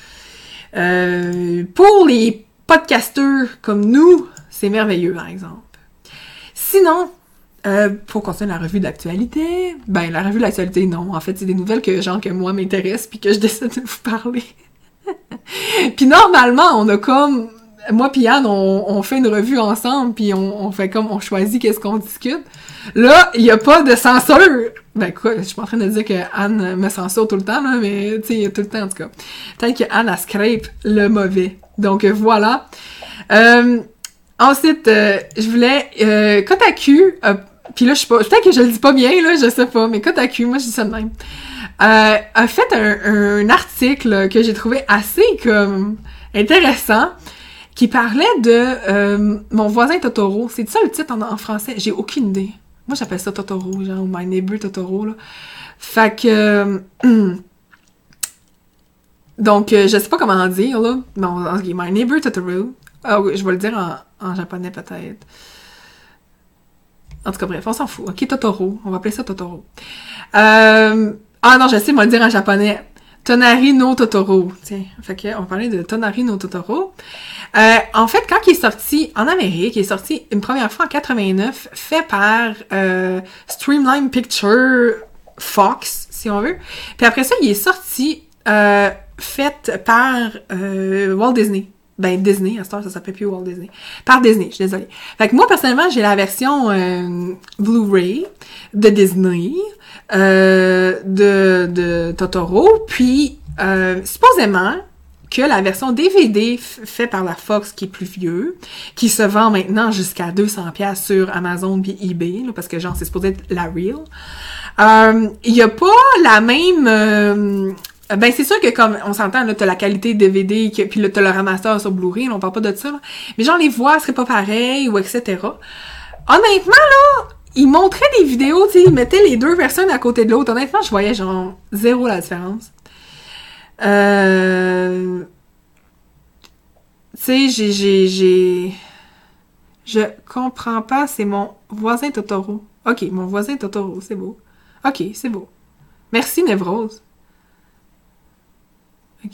Speaker 1: Euh, pour les podcasteurs comme nous... C'est merveilleux, par exemple. Sinon, euh, pour continuer la revue d'actualité, ben, la revue d'actualité, non. En fait, c'est des nouvelles que, genre, que moi m'intéressent puis que je décide de vous parler. Puis normalement, on a comme... Moi pis Anne, on, on fait une revue ensemble puis on, on fait comme... On choisit qu'est-ce qu'on discute. Là, il y a pas de censure! Ben quoi, je suis pas en train de dire que Anne me censure tout le temps, là, mais, tu sais, il y a tout le temps, en tout cas. Peut-être que Anne, elle scrape le mauvais. Donc, voilà. Euh... Ensuite, euh, je voulais... Euh, Kotaku a puis là, je sais pas, peut-être que je le dis pas bien, là, je sais pas, mais Kotaku, moi, je dis ça de même, euh, a fait un, un article que j'ai trouvé assez, comme, intéressant, qui parlait de euh, Mon voisin Totoro. C'est ça le titre en, en français? J'ai aucune idée. Moi, j'appelle ça Totoro, genre, ou My Neighbor Totoro, là. Fait que... Euh, donc, euh, je sais pas comment dire, là. Bon, ok, My Neighbor Totoro. Ah oui, je vais le dire en, en japonais, peut-être. En tout cas, bref, on s'en fout. Ok, Totoro. On va appeler ça Totoro. Euh... Ah non, je sais, moi le dire en japonais. Tonari no Totoro. Tiens, fait que on va parler de Tonari no Totoro. Euh, en fait, quand il est sorti en Amérique, il est sorti une première fois en quatre-vingt-neuf, fait par euh, Streamline Picture Fox, si on veut. Puis après ça, il est sorti euh, fait par euh, Walt Disney. Ben, Disney, à cette heure, ça s'appelle plus Walt Disney. Par Disney, je suis désolée. Fait que moi, personnellement, j'ai la version euh, Blu-ray de Disney, euh, de, de Totoro, puis euh, supposément que la version D V D f- faite par la Fox, qui est plus vieux, qui se vend maintenant jusqu'à deux cents dollars sur Amazon puis eBay, là, parce que genre, c'est supposé être la real. Euh, il y a pas la même... Euh, ben, c'est sûr que comme on s'entend, là, t'as la qualité D V D, que, puis là, t'as le ramasseur sur Blu-ray, là, on parle pas de ça, là. Mais genre, les voix seraient pas pareilles, ou et cetera. Honnêtement, là, ils montraient des vidéos, tu sais, ils mettaient les deux versions à côté de l'autre. Honnêtement, je voyais genre zéro la différence. Euh... Tu sais, j'ai, j'ai, j'ai... Je comprends pas, c'est mon voisin Totoro. Ok, mon voisin Totoro, c'est beau. Ok, c'est beau. Merci, Névrose. Ok.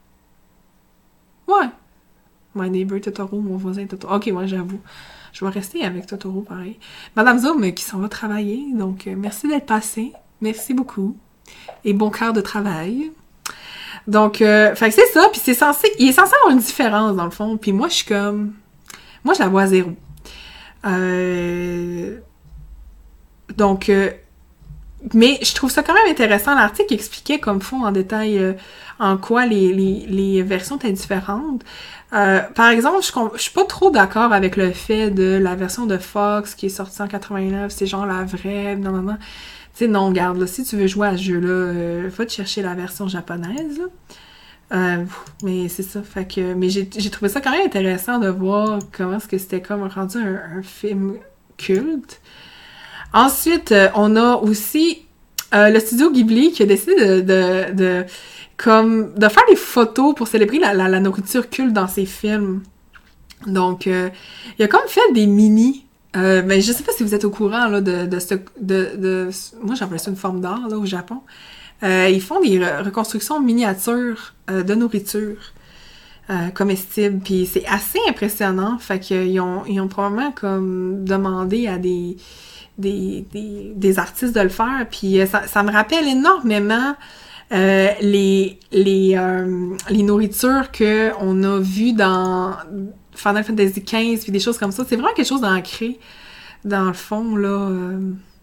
Speaker 1: Ouais. My Neighbor Totoro, mon voisin Totoro. Ok, moi, j'avoue. Je vais rester avec Totoro, pareil. Madame Zoom, euh, qui s'en va travailler, donc euh, merci d'être passé. Merci beaucoup. Et bon quart de travail. Donc, euh, fait que c'est ça, puis c'est censé... Il est censé avoir une différence, dans le fond, puis moi, je suis comme... Moi, je la vois à zéro. Euh... Donc... Euh... Mais je trouve ça quand même intéressant. L'article expliquait comme fond en détail euh, en quoi les, les, les versions étaient différentes. Euh, par exemple, je, je suis pas trop d'accord avec le fait de la version de Fox qui est sortie en quatre-vingt-neuf, c'est genre la vraie, non, non, non. Tu sais, non, regarde, là, si tu veux jouer à ce jeu-là, euh, va te chercher la version japonaise, là. Euh, mais c'est ça, fait que... Mais j'ai, j'ai trouvé ça quand même intéressant de voir comment est-ce que c'était comme rendu un, un film culte. Ensuite, euh, on a aussi euh, le studio Ghibli qui a décidé de, de, de, comme, de faire des photos pour célébrer la, la, la nourriture culte dans ses films. Donc, euh, il a comme fait des mini... Euh, ben, je sais pas si vous êtes au courant là, de, de ce... De, de, moi, j'appelle ça une forme d'art là, au Japon. Euh, ils font des re- reconstructions miniatures euh, de nourriture euh, comestible. Puis c'est assez impressionnant. Fait qu'ils ont, ils ont probablement comme demandé à des... Des, des, des artistes de le faire, puis ça, ça me rappelle énormément euh, les les euh, les nourritures que on a vues dans Final Fantasy quinze, puis des choses comme ça. C'est vraiment quelque chose d'ancré dans le fond, là. Euh...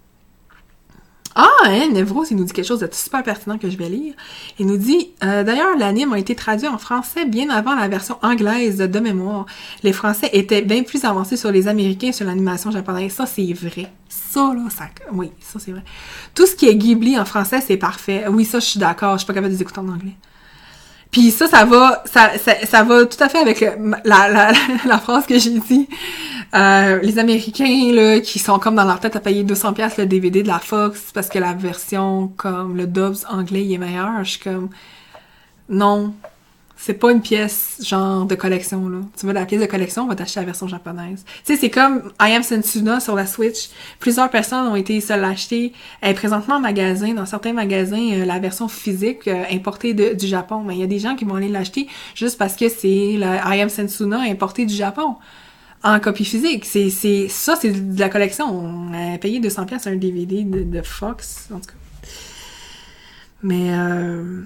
Speaker 1: Ah, hein, Nevros, il nous dit quelque chose de super pertinent que je vais lire. Il nous dit, euh, d'ailleurs, l'anime a été traduit en français bien avant la version anglaise de mémoire. Les Français étaient bien plus avancés sur les Américains sur l'animation japonaise. Ça, c'est vrai. Ça, là, ça... Oui, ça, c'est vrai. Tout ce qui est Ghibli en français, c'est parfait. Oui, ça, je suis d'accord. Je suis pas capable de les écouter en anglais. Puis ça, ça va, ça, ça, ça va tout à fait avec le, la, la, la phrase que j'ai dit. Euh, les Américains, là, qui sont comme dans leur tête à payer deux cents dollars le D V D de la Fox parce que la version, comme, le dub anglais, il est meilleur. Je suis comme, non, c'est pas une pièce, genre, de collection, là. Tu veux la pièce de collection, on va t'acheter la version japonaise. Tu sais, c'est comme I Am Setsuna sur la Switch. Plusieurs personnes ont été se l'acheter. Elle est présentement en magasin, dans certains magasins, euh, la version physique euh, importée de, du Japon. Mais il y a des gens qui vont aller l'acheter juste parce que c'est la I Am Setsuna importée du Japon. En copie physique. C'est, c'est, ça, c'est de la collection. On a payé deux cents dollars sur un D V D de, de Fox, en tout cas. Mais, euh...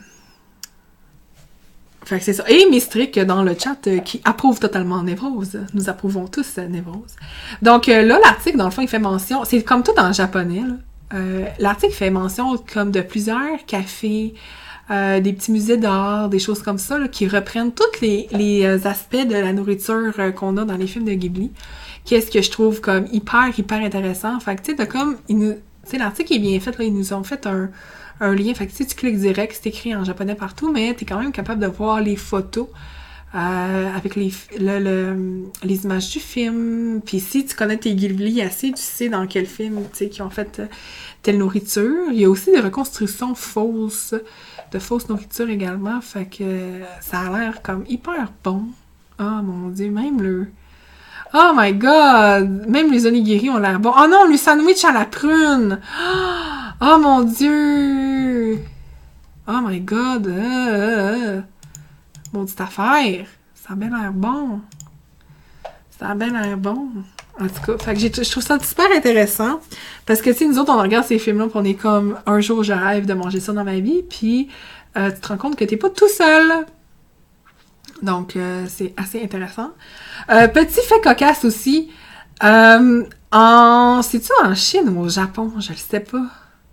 Speaker 1: Fait que c'est ça. Et Mystric dans le chat euh, qui approuve totalement Névrose. Nous approuvons tous euh, Névrose. Donc euh, là, l'article, dans le fond, il fait mention... C'est comme tout en japonais, là. Euh, l'article fait mention comme de plusieurs cafés euh, des petits musées d'art, des choses comme ça, là, qui reprennent tous les, les euh, aspects de la nourriture euh, qu'on a dans les films de Ghibli. Qu'est-ce que je trouve comme hyper, hyper intéressant. Fait que, tu sais, t'as comme... ils nous- Tu sais, l'article est bien fait, là, ils nous ont fait un, un lien. Fait que si tu cliques direct, c'est écrit en japonais partout, mais t'es quand même capable de voir les photos euh, avec les, le, le- les images du film. Puis si tu connais tes Ghibli assez, tu sais dans quel film, tu sais, qui ont fait euh, telle nourriture. Il y a aussi des reconstructions fausses, de fausses nourritures également. Fait que euh, ça a l'air comme hyper bon. Oh mon Dieu, même le... Oh my god! Même les onigiri ont l'air bons. Oh non, le sandwich à la prune! Oh mon Dieu! Oh my god! Euh, euh, euh. Maudite affaire! Ça a bien l'air bon. Ça a bien l'air bon. En tout cas, fait que j'ai, je trouve ça super intéressant. Parce que, tu sais, nous autres, on regarde ces films-là pis on est comme, un jour, je rêve de manger ça dans ma vie. Puis, euh, tu te rends compte que t'es pas tout seul. Donc, euh, c'est assez intéressant. Euh, petit fait cocasse aussi. Euh, en... C'est-tu en Chine ou au Japon? Je le sais pas.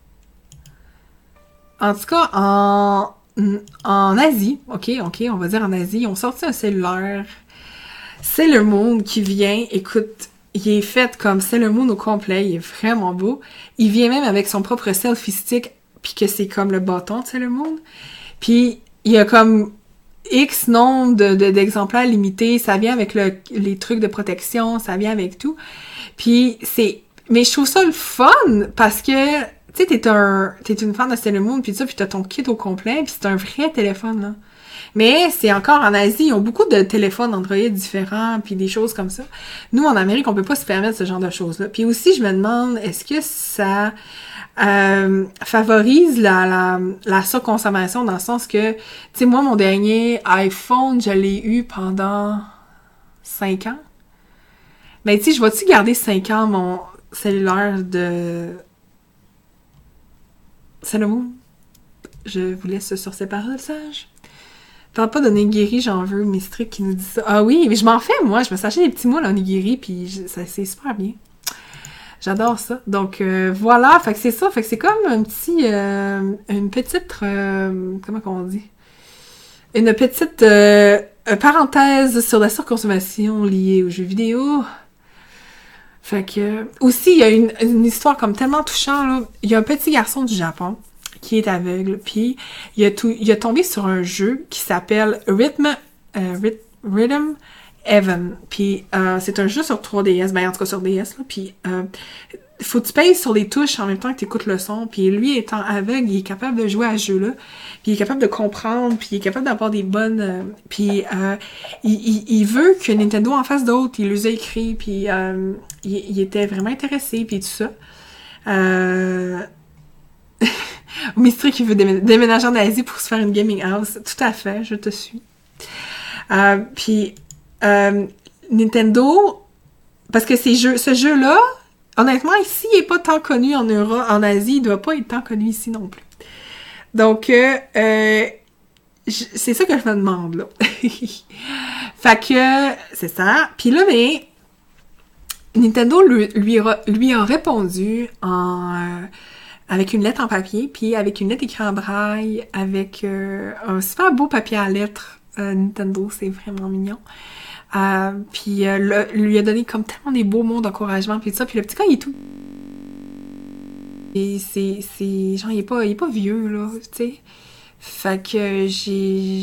Speaker 1: En tout cas, en... En Asie, ok, ok, on va dire en Asie, ils ont sorti un cellulaire. Sailor Moon qui vient, écoute, il est fait comme Sailor Moon au complet, il est vraiment beau. Il vient même avec son propre selfie stick, puis que c'est comme le bâton de Sailor Moon. Puis, il y a comme X nombre de, de, d'exemplaires limités, ça vient avec le, les trucs de protection, ça vient avec tout. Puis c'est... Mais je trouve ça le fun, parce que, tu sais, t'es un... T'es une fan de Sailor Moon, puis ça, puis t'as ton kit au complet, puis c'est un vrai téléphone, là. Mais c'est encore en Asie, ils ont beaucoup de téléphones Android différents, puis des choses comme ça. Nous, en Amérique, on peut pas se permettre ce genre de choses-là. Puis aussi, je me demande, est-ce que ça... Euh, favorise la, la, la surconsommation dans le sens que, tu sais, moi, mon dernier iPhone, je l'ai eu pendant cinq ans. Mais tu sais, je vais-tu garder cinq ans mon cellulaire de Sailor Moon? Je vous laisse sur ces paroles sages. Parle pas de nigiri, j'en veux, Mistrick qui nous dit ça. Ah oui, mais je m'en fais, moi. Je me suis acheté des petits moules en nigiri, puis je, ça, c'est super bien. J'adore ça. Donc euh, voilà, fait que c'est ça, fait que c'est comme un petit, euh, une petite, euh, comment qu'on dit, une petite euh, parenthèse sur la surconsommation liée aux jeux vidéo. Fait que aussi il y a une, une histoire comme tellement touchante là. Il y a un petit garçon du Japon qui est aveugle, puis il a tout, il a tombé sur un jeu qui s'appelle Rhythm, euh, Rhythm Heaven. Puis euh, c'est un jeu sur trois D S, ben en tout cas sur D S là, puis euh, faut que tu pèses sur les touches en même temps que tu écoutes le son, puis lui étant aveugle, il est capable de jouer à ce jeu-là, puis il est capable de comprendre, puis il est capable d'avoir des bonnes... Euh, puis euh, il, il, il veut que Nintendo en fasse d'autres, il les a écrits, puis euh, il, il était vraiment intéressé, puis tout ça. Euh... Mystery qui veut démé- déménager en Asie pour se faire une gaming house, tout à fait, je te suis. Euh, puis euh, Nintendo, parce que ces jeux, ce jeu-là, honnêtement, ici, il n'est pas tant connu en Europe, en Asie, il doit pas être tant connu ici non plus. Donc, euh, euh, c'est ça que je me demande, là. Fait que, c'est ça. Puis là, mais, Nintendo lui, lui, a, lui a répondu en, euh, avec une lettre en papier, puis avec une lettre écrite en braille, avec euh, un super beau papier à lettres. Euh, Nintendo, c'est vraiment mignon. Euh, puis euh, le, lui a donné comme tellement des beaux mots d'encouragement, puis tout ça. Puis le petit gars, il est tout... Et c'est... c'est genre, il est pas, il est pas vieux, là, tu sais. Fait que j'ai...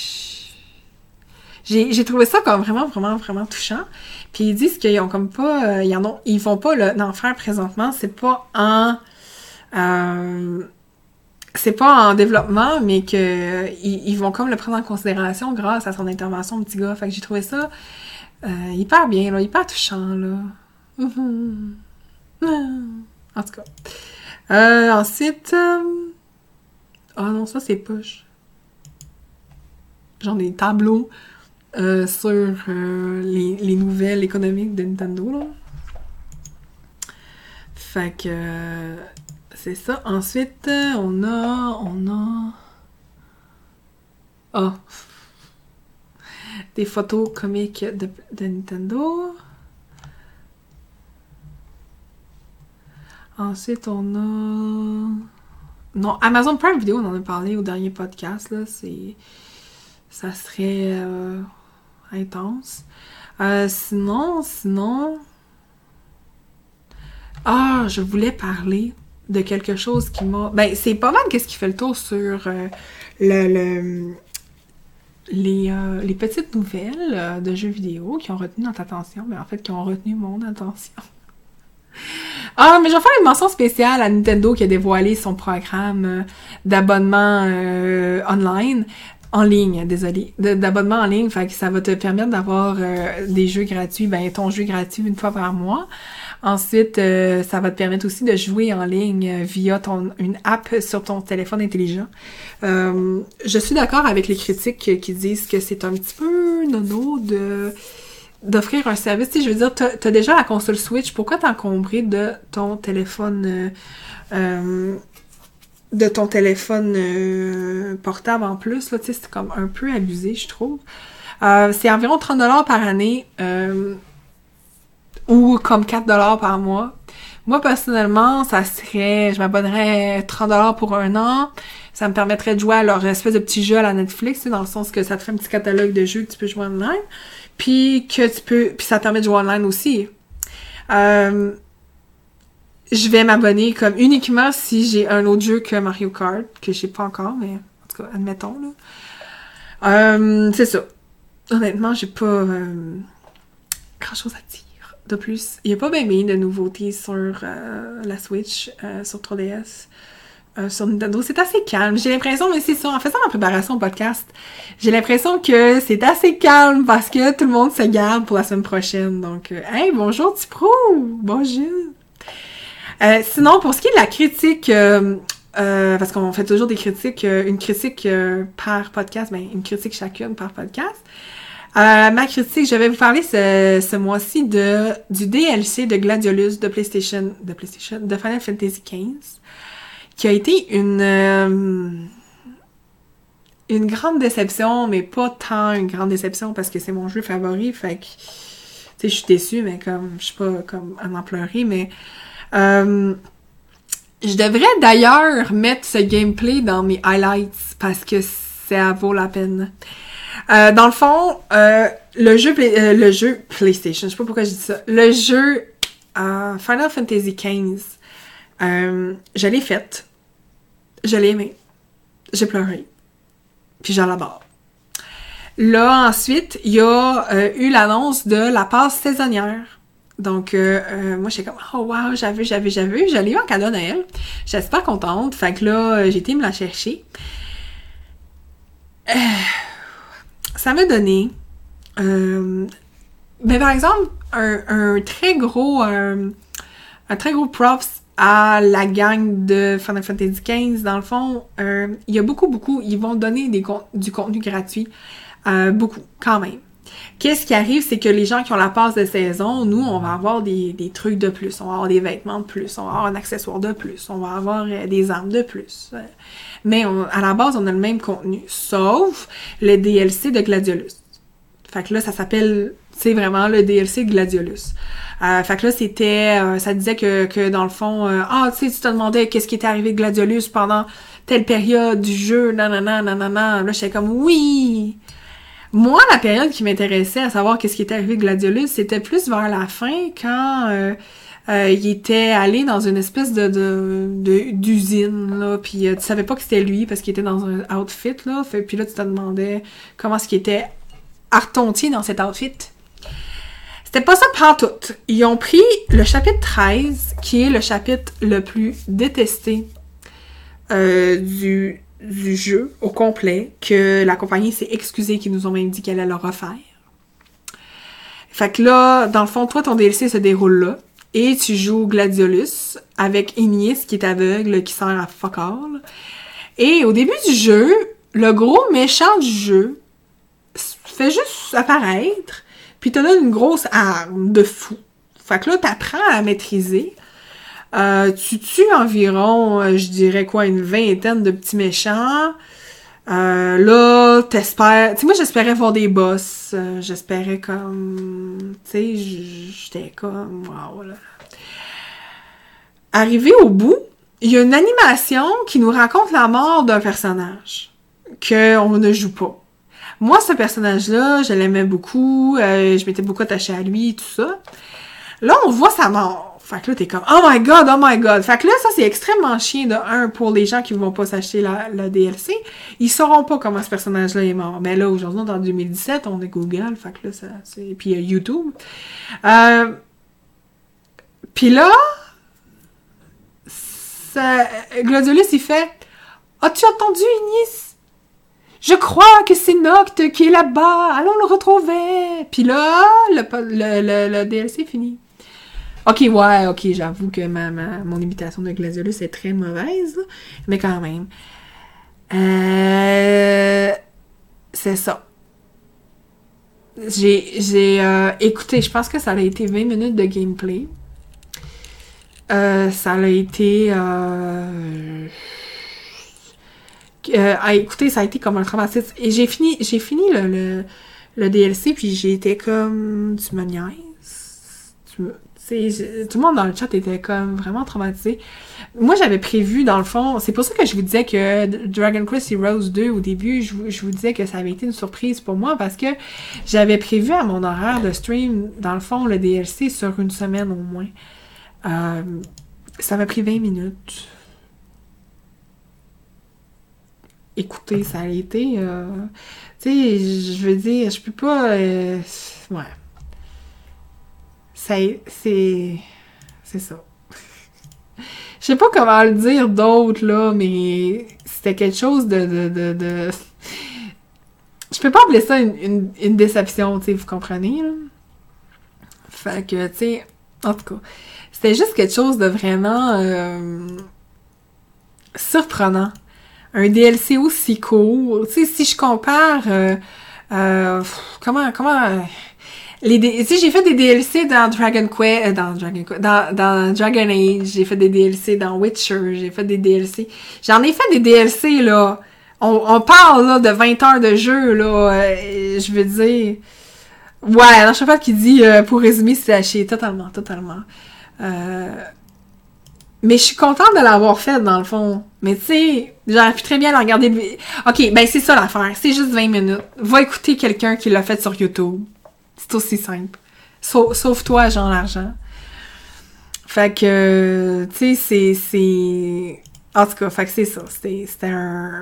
Speaker 1: J'ai, j'ai trouvé ça comme vraiment, vraiment, vraiment touchant. Puis ils disent qu'ils ont comme pas... Euh, ils, en ont, ils font pas l'en faire présentement. C'est pas en... Euh, c'est pas en développement, mais que euh, ils, ils vont comme le prendre en considération grâce à son intervention, petit gars. Fait que j'ai trouvé ça euh, hyper bien, là, hyper touchant, là. Mm-hmm. En tout cas. Euh, ensuite... Euh... Oh non, ça, c'est poche. Genre des tableaux euh, sur euh, les, les nouvelles économiques de Nintendo, là. Fait que... Euh, c'est ça. Ensuite, on a... On a... Ah! Oh. Des photos comiques de, de Nintendo. Ensuite, on a... non, Amazon Prime Video, on en a parlé au dernier podcast, là, c'est... Ça serait euh, intense. Euh, sinon, sinon... Ah, je voulais parler de quelque chose qui m'a... Ben, c'est pas mal qu'est-ce qui fait le tour sur euh, le... le Les, euh, les petites nouvelles euh, de jeux vidéo qui ont retenu notre attention, mais en fait qui ont retenu mon attention. Ah, mais je vais faire une mention spéciale à Nintendo qui a dévoilé son programme euh, d'abonnement euh, online, en ligne, désolé, de, d'abonnement en ligne, fait que ça va te permettre d'avoir euh, des jeux gratuits, ben ton jeu gratuit une fois par mois. Ensuite, euh, ça va te permettre aussi de jouer en ligne euh, via ton une app sur ton téléphone intelligent. Euh, je suis d'accord avec les critiques qui disent que c'est un petit peu nono de d'offrir un service. Tu sais, je veux dire, t'as, t'as déjà la console Switch, pourquoi t'encombrer de ton téléphone euh, euh, de ton téléphone euh, portable en plus, là, tu sais, c'est comme un peu abusé, je trouve. Euh, c'est environ trente dollars par année, euh, ou comme quatre dollars par mois. Moi, personnellement, ça serait... Je m'abonnerais trente dollars pour un an. Ça me permettrait de jouer à leur espèce de petit jeu à la Netflix, tu sais, dans le sens que ça te fait un petit catalogue de jeux que tu peux jouer online. Puis que tu peux... Puis ça te permet de jouer online aussi. Euh... Je vais m'abonner comme uniquement si j'ai un autre jeu que Mario Kart, que je sais pas encore, mais en tout cas, admettons, là. Euh, c'est ça. Honnêtement, j'ai pas euh, grand-chose à dire de plus. Il y a pas bien de nouveautés sur euh, la Switch, euh, sur trois D S, euh, sur Nintendo. C'est assez calme. J'ai l'impression, mais c'est ça, en faisant ma préparation au podcast, j'ai l'impression que c'est assez calme parce que tout le monde se garde pour la semaine prochaine. Donc, euh, hey, bonjour Tipro! Bonjour! Euh, sinon, pour ce qui est de la critique, euh, euh, parce qu'on fait toujours des critiques, euh, une critique euh, par podcast, ben une critique chacune par podcast. Euh, ma critique, je vais vous parler ce, ce mois-ci de du D L C de Gladiolus de PlayStation, de PlayStation, de Final Fantasy quinze, qui a été une euh, une grande déception, mais pas tant une grande déception parce que c'est mon jeu favori, fait que tu sais, je suis déçue, mais comme je suis pas comme à en pleurer, mais Euh, je devrais d'ailleurs mettre ce gameplay dans mes highlights parce que ça vaut la peine. Euh, dans le fond, euh, le jeu euh, le jeu PlayStation, je sais pas pourquoi je dis ça, le jeu euh, Final Fantasy quinze, euh, je l'ai fait, je l'ai aimé, j'ai pleuré, puis j'en l'adore. Là, ensuite, il y a euh, eu l'annonce de la passe saisonnière. Donc, euh, euh, moi, j'étais comme, oh wow, j'avais, j'avais, j'avais, je l'ai eu en cadeau à Noël. J'étais super contente. Fait que là, j'ai été me la chercher. Euh, ça m'a donné, euh, ben, par exemple, un, un très gros, un, un très gros props à la gang de Final Fantasy quinze. Dans le fond, euh, il y a beaucoup, beaucoup, ils vont donner des, du contenu gratuit. Euh, beaucoup, quand même. Qu'est-ce qui arrive, c'est que les gens qui ont la passe de saison, nous, on va avoir des, des trucs de plus, on va avoir des vêtements de plus, on va avoir un accessoire de plus, on va avoir euh, des armes de plus. Mais on, à la base, on a le même contenu, sauf le D L C de Gladiolus. Fait que là, ça s'appelle, c'est vraiment le D L C de Gladiolus. Euh, fait que là, c'était, euh, ça disait que, que dans le fond, euh, ah, tu sais, tu te demandais qu'est-ce qui était arrivé de Gladiolus pendant telle période du jeu, nanana, nanana. Là, j'étais comme, oui! Moi, la période qui m'intéressait à savoir qu'est-ce qui était arrivé de Gladiolus, c'était plus vers la fin, quand euh, euh, il était allé dans une espèce de, de, de d'usine, là, puis euh, tu savais pas que c'était lui parce qu'il était dans un outfit, là, fait, puis là, tu te demandais comment est-ce qu'il était artontier dans cet outfit. C'était pas ça pantoute. Ils ont pris le chapitre treize, qui est le chapitre le plus détesté euh, du... du jeu au complet, que la compagnie s'est excusée, qu'ils nous ont même dit qu'elle allait le refaire. Fait que là, dans le fond, toi, ton D L C se déroule là, et tu joues Gladiolus avec Ignis, qui est aveugle, qui sert à fuck all. Et au début du jeu, le gros méchant du jeu fait juste apparaître, puis te donne une grosse arme de fou. Fait que là, t'apprends à la maîtriser. Euh, tu tues environ, euh, je dirais quoi, une vingtaine de petits méchants. Euh, là, t'espères... Tu sais, moi, j'espérais voir des boss. Euh, j'espérais comme... Tu sais, j'étais comme... Wow, là. Arrivé au bout, il y a une animation qui nous raconte la mort d'un personnage qu'on ne joue pas. Moi, ce personnage-là, je l'aimais beaucoup, euh, je m'étais beaucoup attachée à lui, tout ça. Là, on voit sa mort. Fait que là, t'es comme « Oh my God, oh my God! » Fait que là, ça, c'est extrêmement chiant de un pour les gens qui vont pas s'acheter la, la D L C. Ils sauront pas comment ce personnage-là est mort. Mais là, aujourd'hui, en deux mille dix-sept, on est Google, fait que là, ça, c'est... Puis euh, YouTube. Euh... Puis là, ça... Gladiolus, il fait « As-tu entendu, Ignis? Je crois que c'est Noct qui est là-bas. Allons le retrouver. » Puis là, le, le, le, le D L C est fini. Ok, ouais, ok, j'avoue que ma, ma, mon imitation de Gladiolus est très mauvaise, mais quand même. Euh, c'est ça. J'ai, j'ai euh, écouté, je pense que ça a été vingt minutes de gameplay. Euh, ça a été... Euh, Euh, à écouter, ça a été comme un traumatisme. Et j'ai fini, j'ai fini le, le, le D L C, puis j'ai été comme, tu me niaises. Tu me, tout le monde dans le chat était comme vraiment traumatisé. Moi, j'avais prévu, dans le fond, c'est pour ça que je vous disais que Dragon Quest Heroes deux, au début, je, je vous disais que ça avait été une surprise pour moi, parce que j'avais prévu à mon horaire de stream, dans le fond, le D L C sur une semaine au moins. Euh, ça m'a pris vingt minutes. Écoutez, ça a été... Euh, tu sais, je veux dire, je peux pas... Euh, ouais. Ça, c'est... C'est ça. Je sais pas comment le dire d'autre, là, mais c'était quelque chose de... de, de, de... Je peux pas appeler ça une, une, une déception, tu sais, vous comprenez, là? Fait que, tu sais, en tout cas, c'était juste quelque chose de vraiment euh, surprenant. Un D L C aussi court. Tu sais, si je compare... Euh, euh, comment... comment euh, les D- tu sais, j'ai fait des D L C dans Dragon Quest... Euh, dans Dragon Quest... Dans, dans Dragon Age. J'ai fait des D L C dans Witcher. J'ai fait des D L C... J'en ai fait des D L C, là. On, on parle, là, de vingt heures de jeu, là. Euh, je veux dire... Ouais, non, je sais pas qui dit... Euh, pour résumer, c'est haché. Totalement, totalement. Euh... Mais je suis contente de l'avoir fait, dans le fond. Mais tu sais, j'aurais pu très bien la regarder... Ok, ben c'est ça l'affaire. C'est juste vingt minutes. Va écouter quelqu'un qui l'a fait sur YouTube. C'est aussi simple. Sauf, sauf toi, Jean Largent. Fait que, tu sais, c'est... c'est... En tout cas, fait que c'est ça. C'était, c'était un...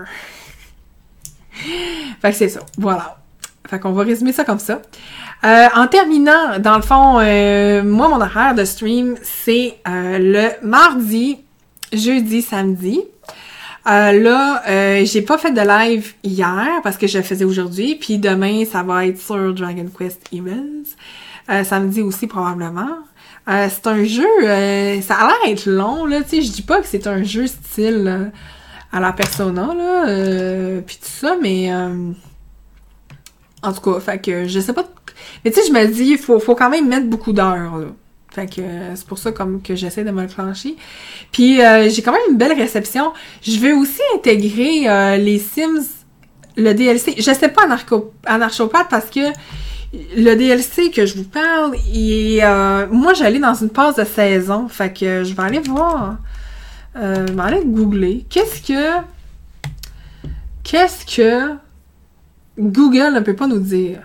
Speaker 1: Fait que c'est ça. Voilà. Fait qu'on va résumer ça comme ça. Euh, en terminant, dans le fond, euh, moi, mon horaire de stream, c'est euh, le mardi, jeudi, samedi. Euh, là, euh, j'ai pas fait de live hier parce que je le faisais aujourd'hui. Puis demain, ça va être sur Dragon Quest Heroes. Euh, samedi aussi, probablement. Euh, c'est un jeu, euh, ça a l'air d'être long, là. Tu sais, je dis pas que c'est un jeu style euh, à la Persona, là. Euh, puis tout ça, mais... Euh, en tout cas, fait que je sais pas... Mais tu sais, je me dis, il faut, faut quand même mettre beaucoup d'heures, là. Fait que euh, c'est pour ça comme que j'essaie de me le clencher. Puis euh, j'ai quand même une belle réception. Je vais aussi intégrer euh, les Sims, le D L C. Je sais pas Anarcho, Anarchopathe parce que le D L C que je vous parle, il est... Euh, moi, j'allais dans une passe de saison. Fait que je vais aller voir. Euh, je vais aller googler. Qu'est-ce que... Qu'est-ce que... Google ne peut pas nous dire.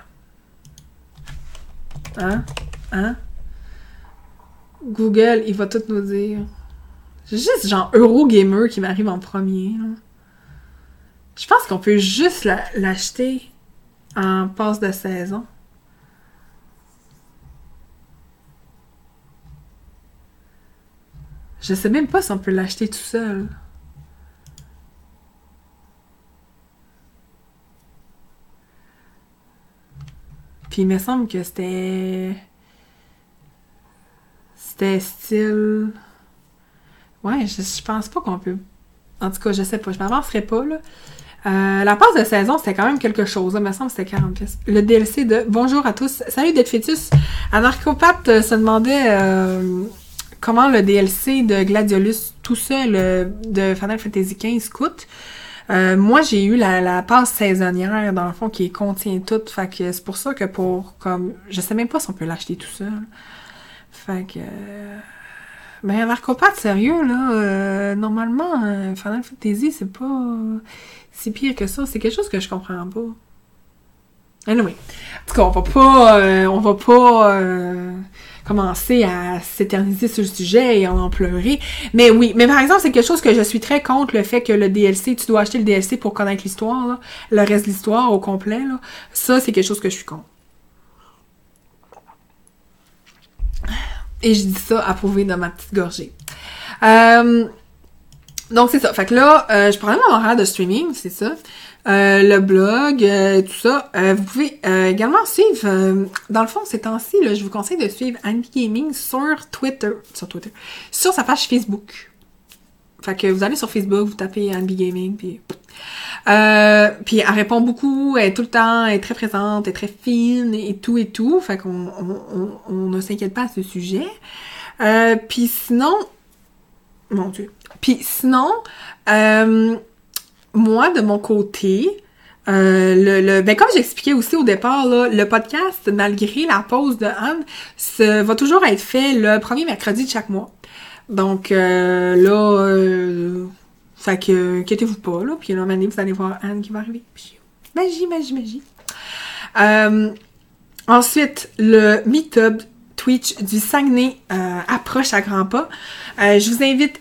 Speaker 1: Hein? Hein? Google, il va tout nous dire. C'est juste genre Eurogamer qui m'arrive en premier. Là. Je pense qu'on peut juste la, l'acheter en passe de saison. Je sais même pas si on peut l'acheter tout seul. Puis il me semble que c'était... C'était style... Ouais, je, je pense pas qu'on peut... En tout cas, je sais pas, je m'avancerai pas, là. Euh, la passe de saison, c'était quand même quelque chose. Là. Il me semble que c'était quarante pièces. Le D L C de... Bonjour à tous. Salut d'être fœtus. Anarchopathe euh, se demandait euh, comment le D L C de Gladiolus tout seul euh, de Final Fantasy quinze coûte. Euh, moi, j'ai eu la, la passe saisonnière, dans le fond, qui contient tout. Fait que c'est pour ça que pour, comme, je sais même pas si on peut l'acheter tout seul. Fait que, euh, Ben, narcopathe, sérieux, là, euh, normalement, euh, Final Fantasy, c'est pas euh, si pire que ça. C'est quelque chose que je comprends pas. Anyway. En tout cas, on va pas, euh, on va pas euh, commencer à s'éterniser sur le sujet et en, en pleurer. Mais oui, mais par exemple, c'est quelque chose que je suis très contre, le fait que le D L C, tu dois acheter le D L C pour connaître l'histoire, là, le reste de l'histoire au complet, là. Ça, c'est quelque chose que je suis contre. Et je dis ça approuvé dans ma petite gorgée. Euh, donc, c'est ça. Fait que là, euh, je prends mon horaire de streaming, c'est ça. Euh, le blog, euh, tout ça. Euh, vous pouvez euh, également suivre, euh, dans le fond, ces temps-ci, là, je vous conseille de suivre Anby Gaming sur Twitter. Sur Twitter. Sur sa page Facebook. Fait que vous allez sur Facebook, vous tapez Anby Gaming, puis... Euh, puis elle répond beaucoup, elle est tout le temps, elle est très présente, elle est très fine et tout et tout. Fait qu'on on, on, on ne s'inquiète pas à ce sujet. Euh, puis sinon... Mon Dieu. Puis sinon, euh, moi, de mon côté, euh, le, le, ben comme j'expliquais aussi au départ, là, le podcast, malgré la pause de Anne, ce, va toujours être fait le premier mercredi de chaque mois. Donc euh, là... Euh, Fait que, inquiétez-vous pas, là. Puis là, maintenant, vous allez voir Anne qui va arriver. Puis, magie, magie, magie. Euh, ensuite, le meet-up Twitch du Saguenay euh, approche à grands pas. Euh, je vous invite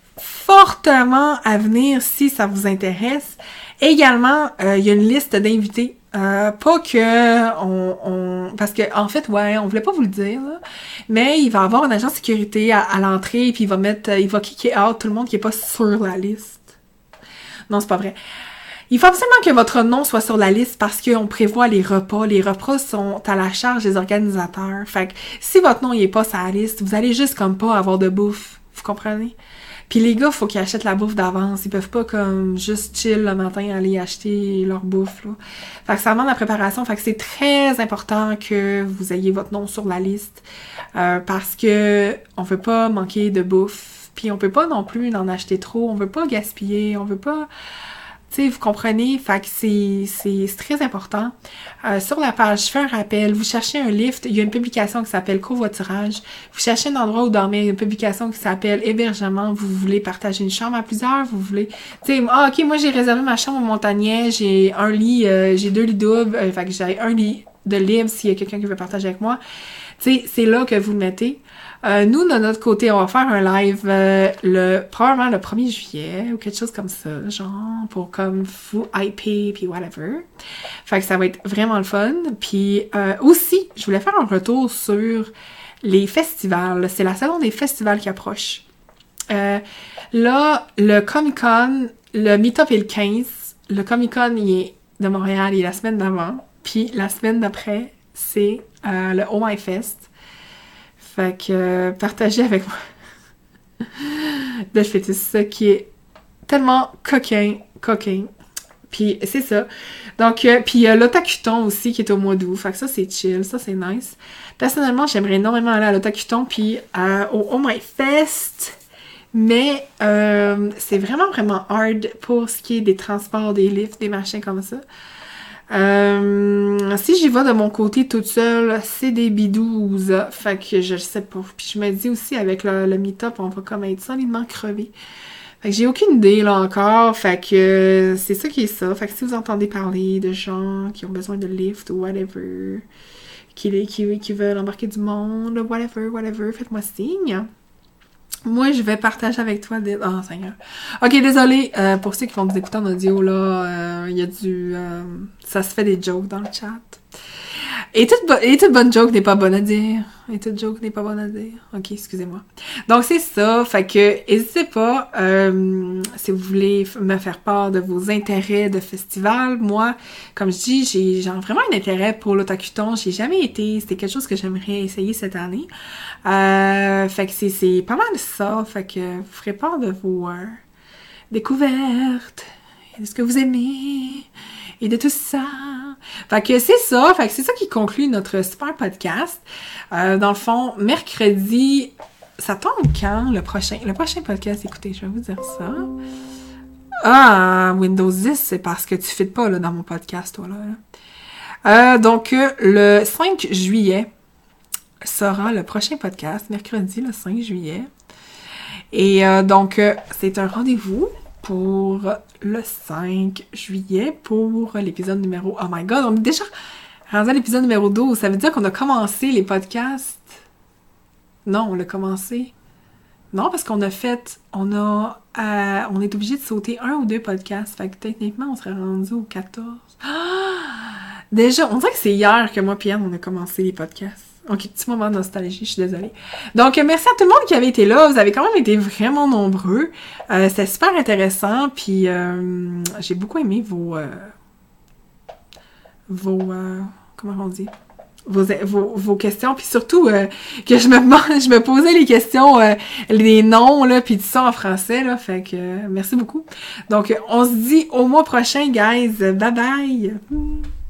Speaker 1: fortement à venir si ça vous intéresse. Également, euh, il y a une liste d'invités. Euh, pas que on, on... Parce que, en fait, ouais, on voulait pas vous le dire, là, mais il va y avoir un agent de sécurité à, à l'entrée, puis il va mettre... Il va kicker out tout le monde qui est pas sur la liste. Non, c'est pas vrai. Il faut absolument que votre nom soit sur la liste parce qu'on prévoit les repas. Les repas sont à la charge des organisateurs. Fait que si votre nom n'est pas sur la liste, vous allez juste comme pas avoir de bouffe. Vous comprenez? Puis les gars, faut qu'ils achètent la bouffe d'avance. Ils peuvent pas comme juste chill le matin aller acheter leur bouffe, là. Fait que ça demande la préparation. Fait que c'est très important que vous ayez votre nom sur la liste. Euh, parce que on veut pas manquer de bouffe. Puis on peut pas non plus en acheter trop. On veut pas gaspiller. On veut pas... Tu sais, vous comprenez? Fait que c'est, c'est, c'est très important. Euh, sur la page, je fais un rappel. Vous cherchez un lift, il y a une publication qui s'appelle covoiturage. Vous cherchez un endroit où dormir, il y a une publication qui s'appelle hébergement. Vous voulez partager une chambre à plusieurs, vous voulez... Tu sais, ah, ok, moi j'ai réservé ma chambre au Montagnet, j'ai un lit, euh, j'ai deux lits doubles, euh, fait que j'ai un lit de libre s'il y a quelqu'un qui veut partager avec moi. Tu sais, c'est là que vous le mettez. Euh, nous, de notre côté, on va faire un live euh, le probablement le premier juillet ou quelque chose comme ça, genre, pour comme vous hyper puis whatever. Fait que ça va être vraiment le fun. Puis euh, aussi, je voulais faire un retour sur les festivals. C'est la saison des festivals qui approche. Euh, là, le Comic-Con, le Meetup est le quinze. Le Comic-Con, il est de Montréal, il est la semaine d'avant. Puis la semaine d'après, c'est euh, le Oh My Fest. Fait que euh, partagez avec moi de fêter ça qui est tellement coquin, coquin. Puis c'est ça. Donc, euh, puis il y a l'Otakuton aussi qui est au mois d'août. Fait que ça, c'est chill, ça, c'est nice. Personnellement, j'aimerais énormément aller à l'Otakuton puis euh, au Oh My Fest. Mais euh, c'est vraiment, vraiment hard pour ce qui est des transports, des lifts, des machins comme ça. Euh, si j'y vais de mon côté toute seule, c'est des bidous. Fait que je sais pas. Puis je me dis aussi avec le, le meet-up, on va comme être solidement crevé. Fait que j'ai aucune idée là encore. Fait que c'est ça qui est ça. Fait que si vous entendez parler de gens qui ont besoin de lift ou whatever, qui, qui, qui veulent embarquer du monde, whatever, whatever, faites-moi signe. Moi, je vais partager avec toi des... Oh, Seigneur. Ok, désolé euh, pour ceux qui vont nous écouter en audio, là, il euh, y a du... Euh, ça se fait des jokes dans le chat. Et toute, bo- et toute bonne joke n'est pas bonne à dire. Et toute joke n'est pas bonne à dire. Ok, excusez-moi. Donc, c'est ça. Fait que, n'hésitez pas, euh, si vous voulez f- me faire part de vos intérêts de festival. Moi, comme je dis, j'ai, j'ai vraiment un intérêt pour l'Otakuton. J'ai jamais été. C'était quelque chose que j'aimerais essayer cette année. Euh, fait que c'est, c'est pas mal ça. Fait que vous ferez part de vos euh, découvertes, et de ce que vous aimez, et de tout ça. Fait que c'est ça. Fait que c'est ça qui conclut notre super podcast. Euh, dans le fond, mercredi, ça tombe quand le prochain? Le prochain podcast, écoutez, je vais vous dire ça. Ah, Windows dix, c'est parce que tu fites pas là, dans mon podcast, toi, là. Euh, donc, le cinq juillet sera le prochain podcast, mercredi, le cinq juillet. Et euh, donc, euh, c'est un rendez-vous pour le cinq juillet pour l'épisode numéro... Oh my God, on est déjà rendu à l'épisode numéro douze. Ça veut dire qu'on a commencé les podcasts? Non, on l'a commencé. Non, parce qu'on a fait... On a... Euh, on est obligé de sauter un ou deux podcasts. Fait que techniquement, on serait rendu au quatorze. Ah! Déjà, on dirait que c'est hier que moi et Anne, on a commencé les podcasts. Ok, petit moment de nostalgie, je suis désolée. Donc, merci à tout le monde qui avait été là. Vous avez quand même été vraiment nombreux. Euh, c'était super intéressant. Puis, euh, j'ai beaucoup aimé vos... Euh, vos... Euh, comment on dit? Vos, vos, vos questions. Puis surtout, euh, que je me, je me posais les questions, euh, les noms, là, puis tout ça en français, là. Fait que, euh, merci beaucoup. Donc, on se dit au mois prochain, guys. Bye bye!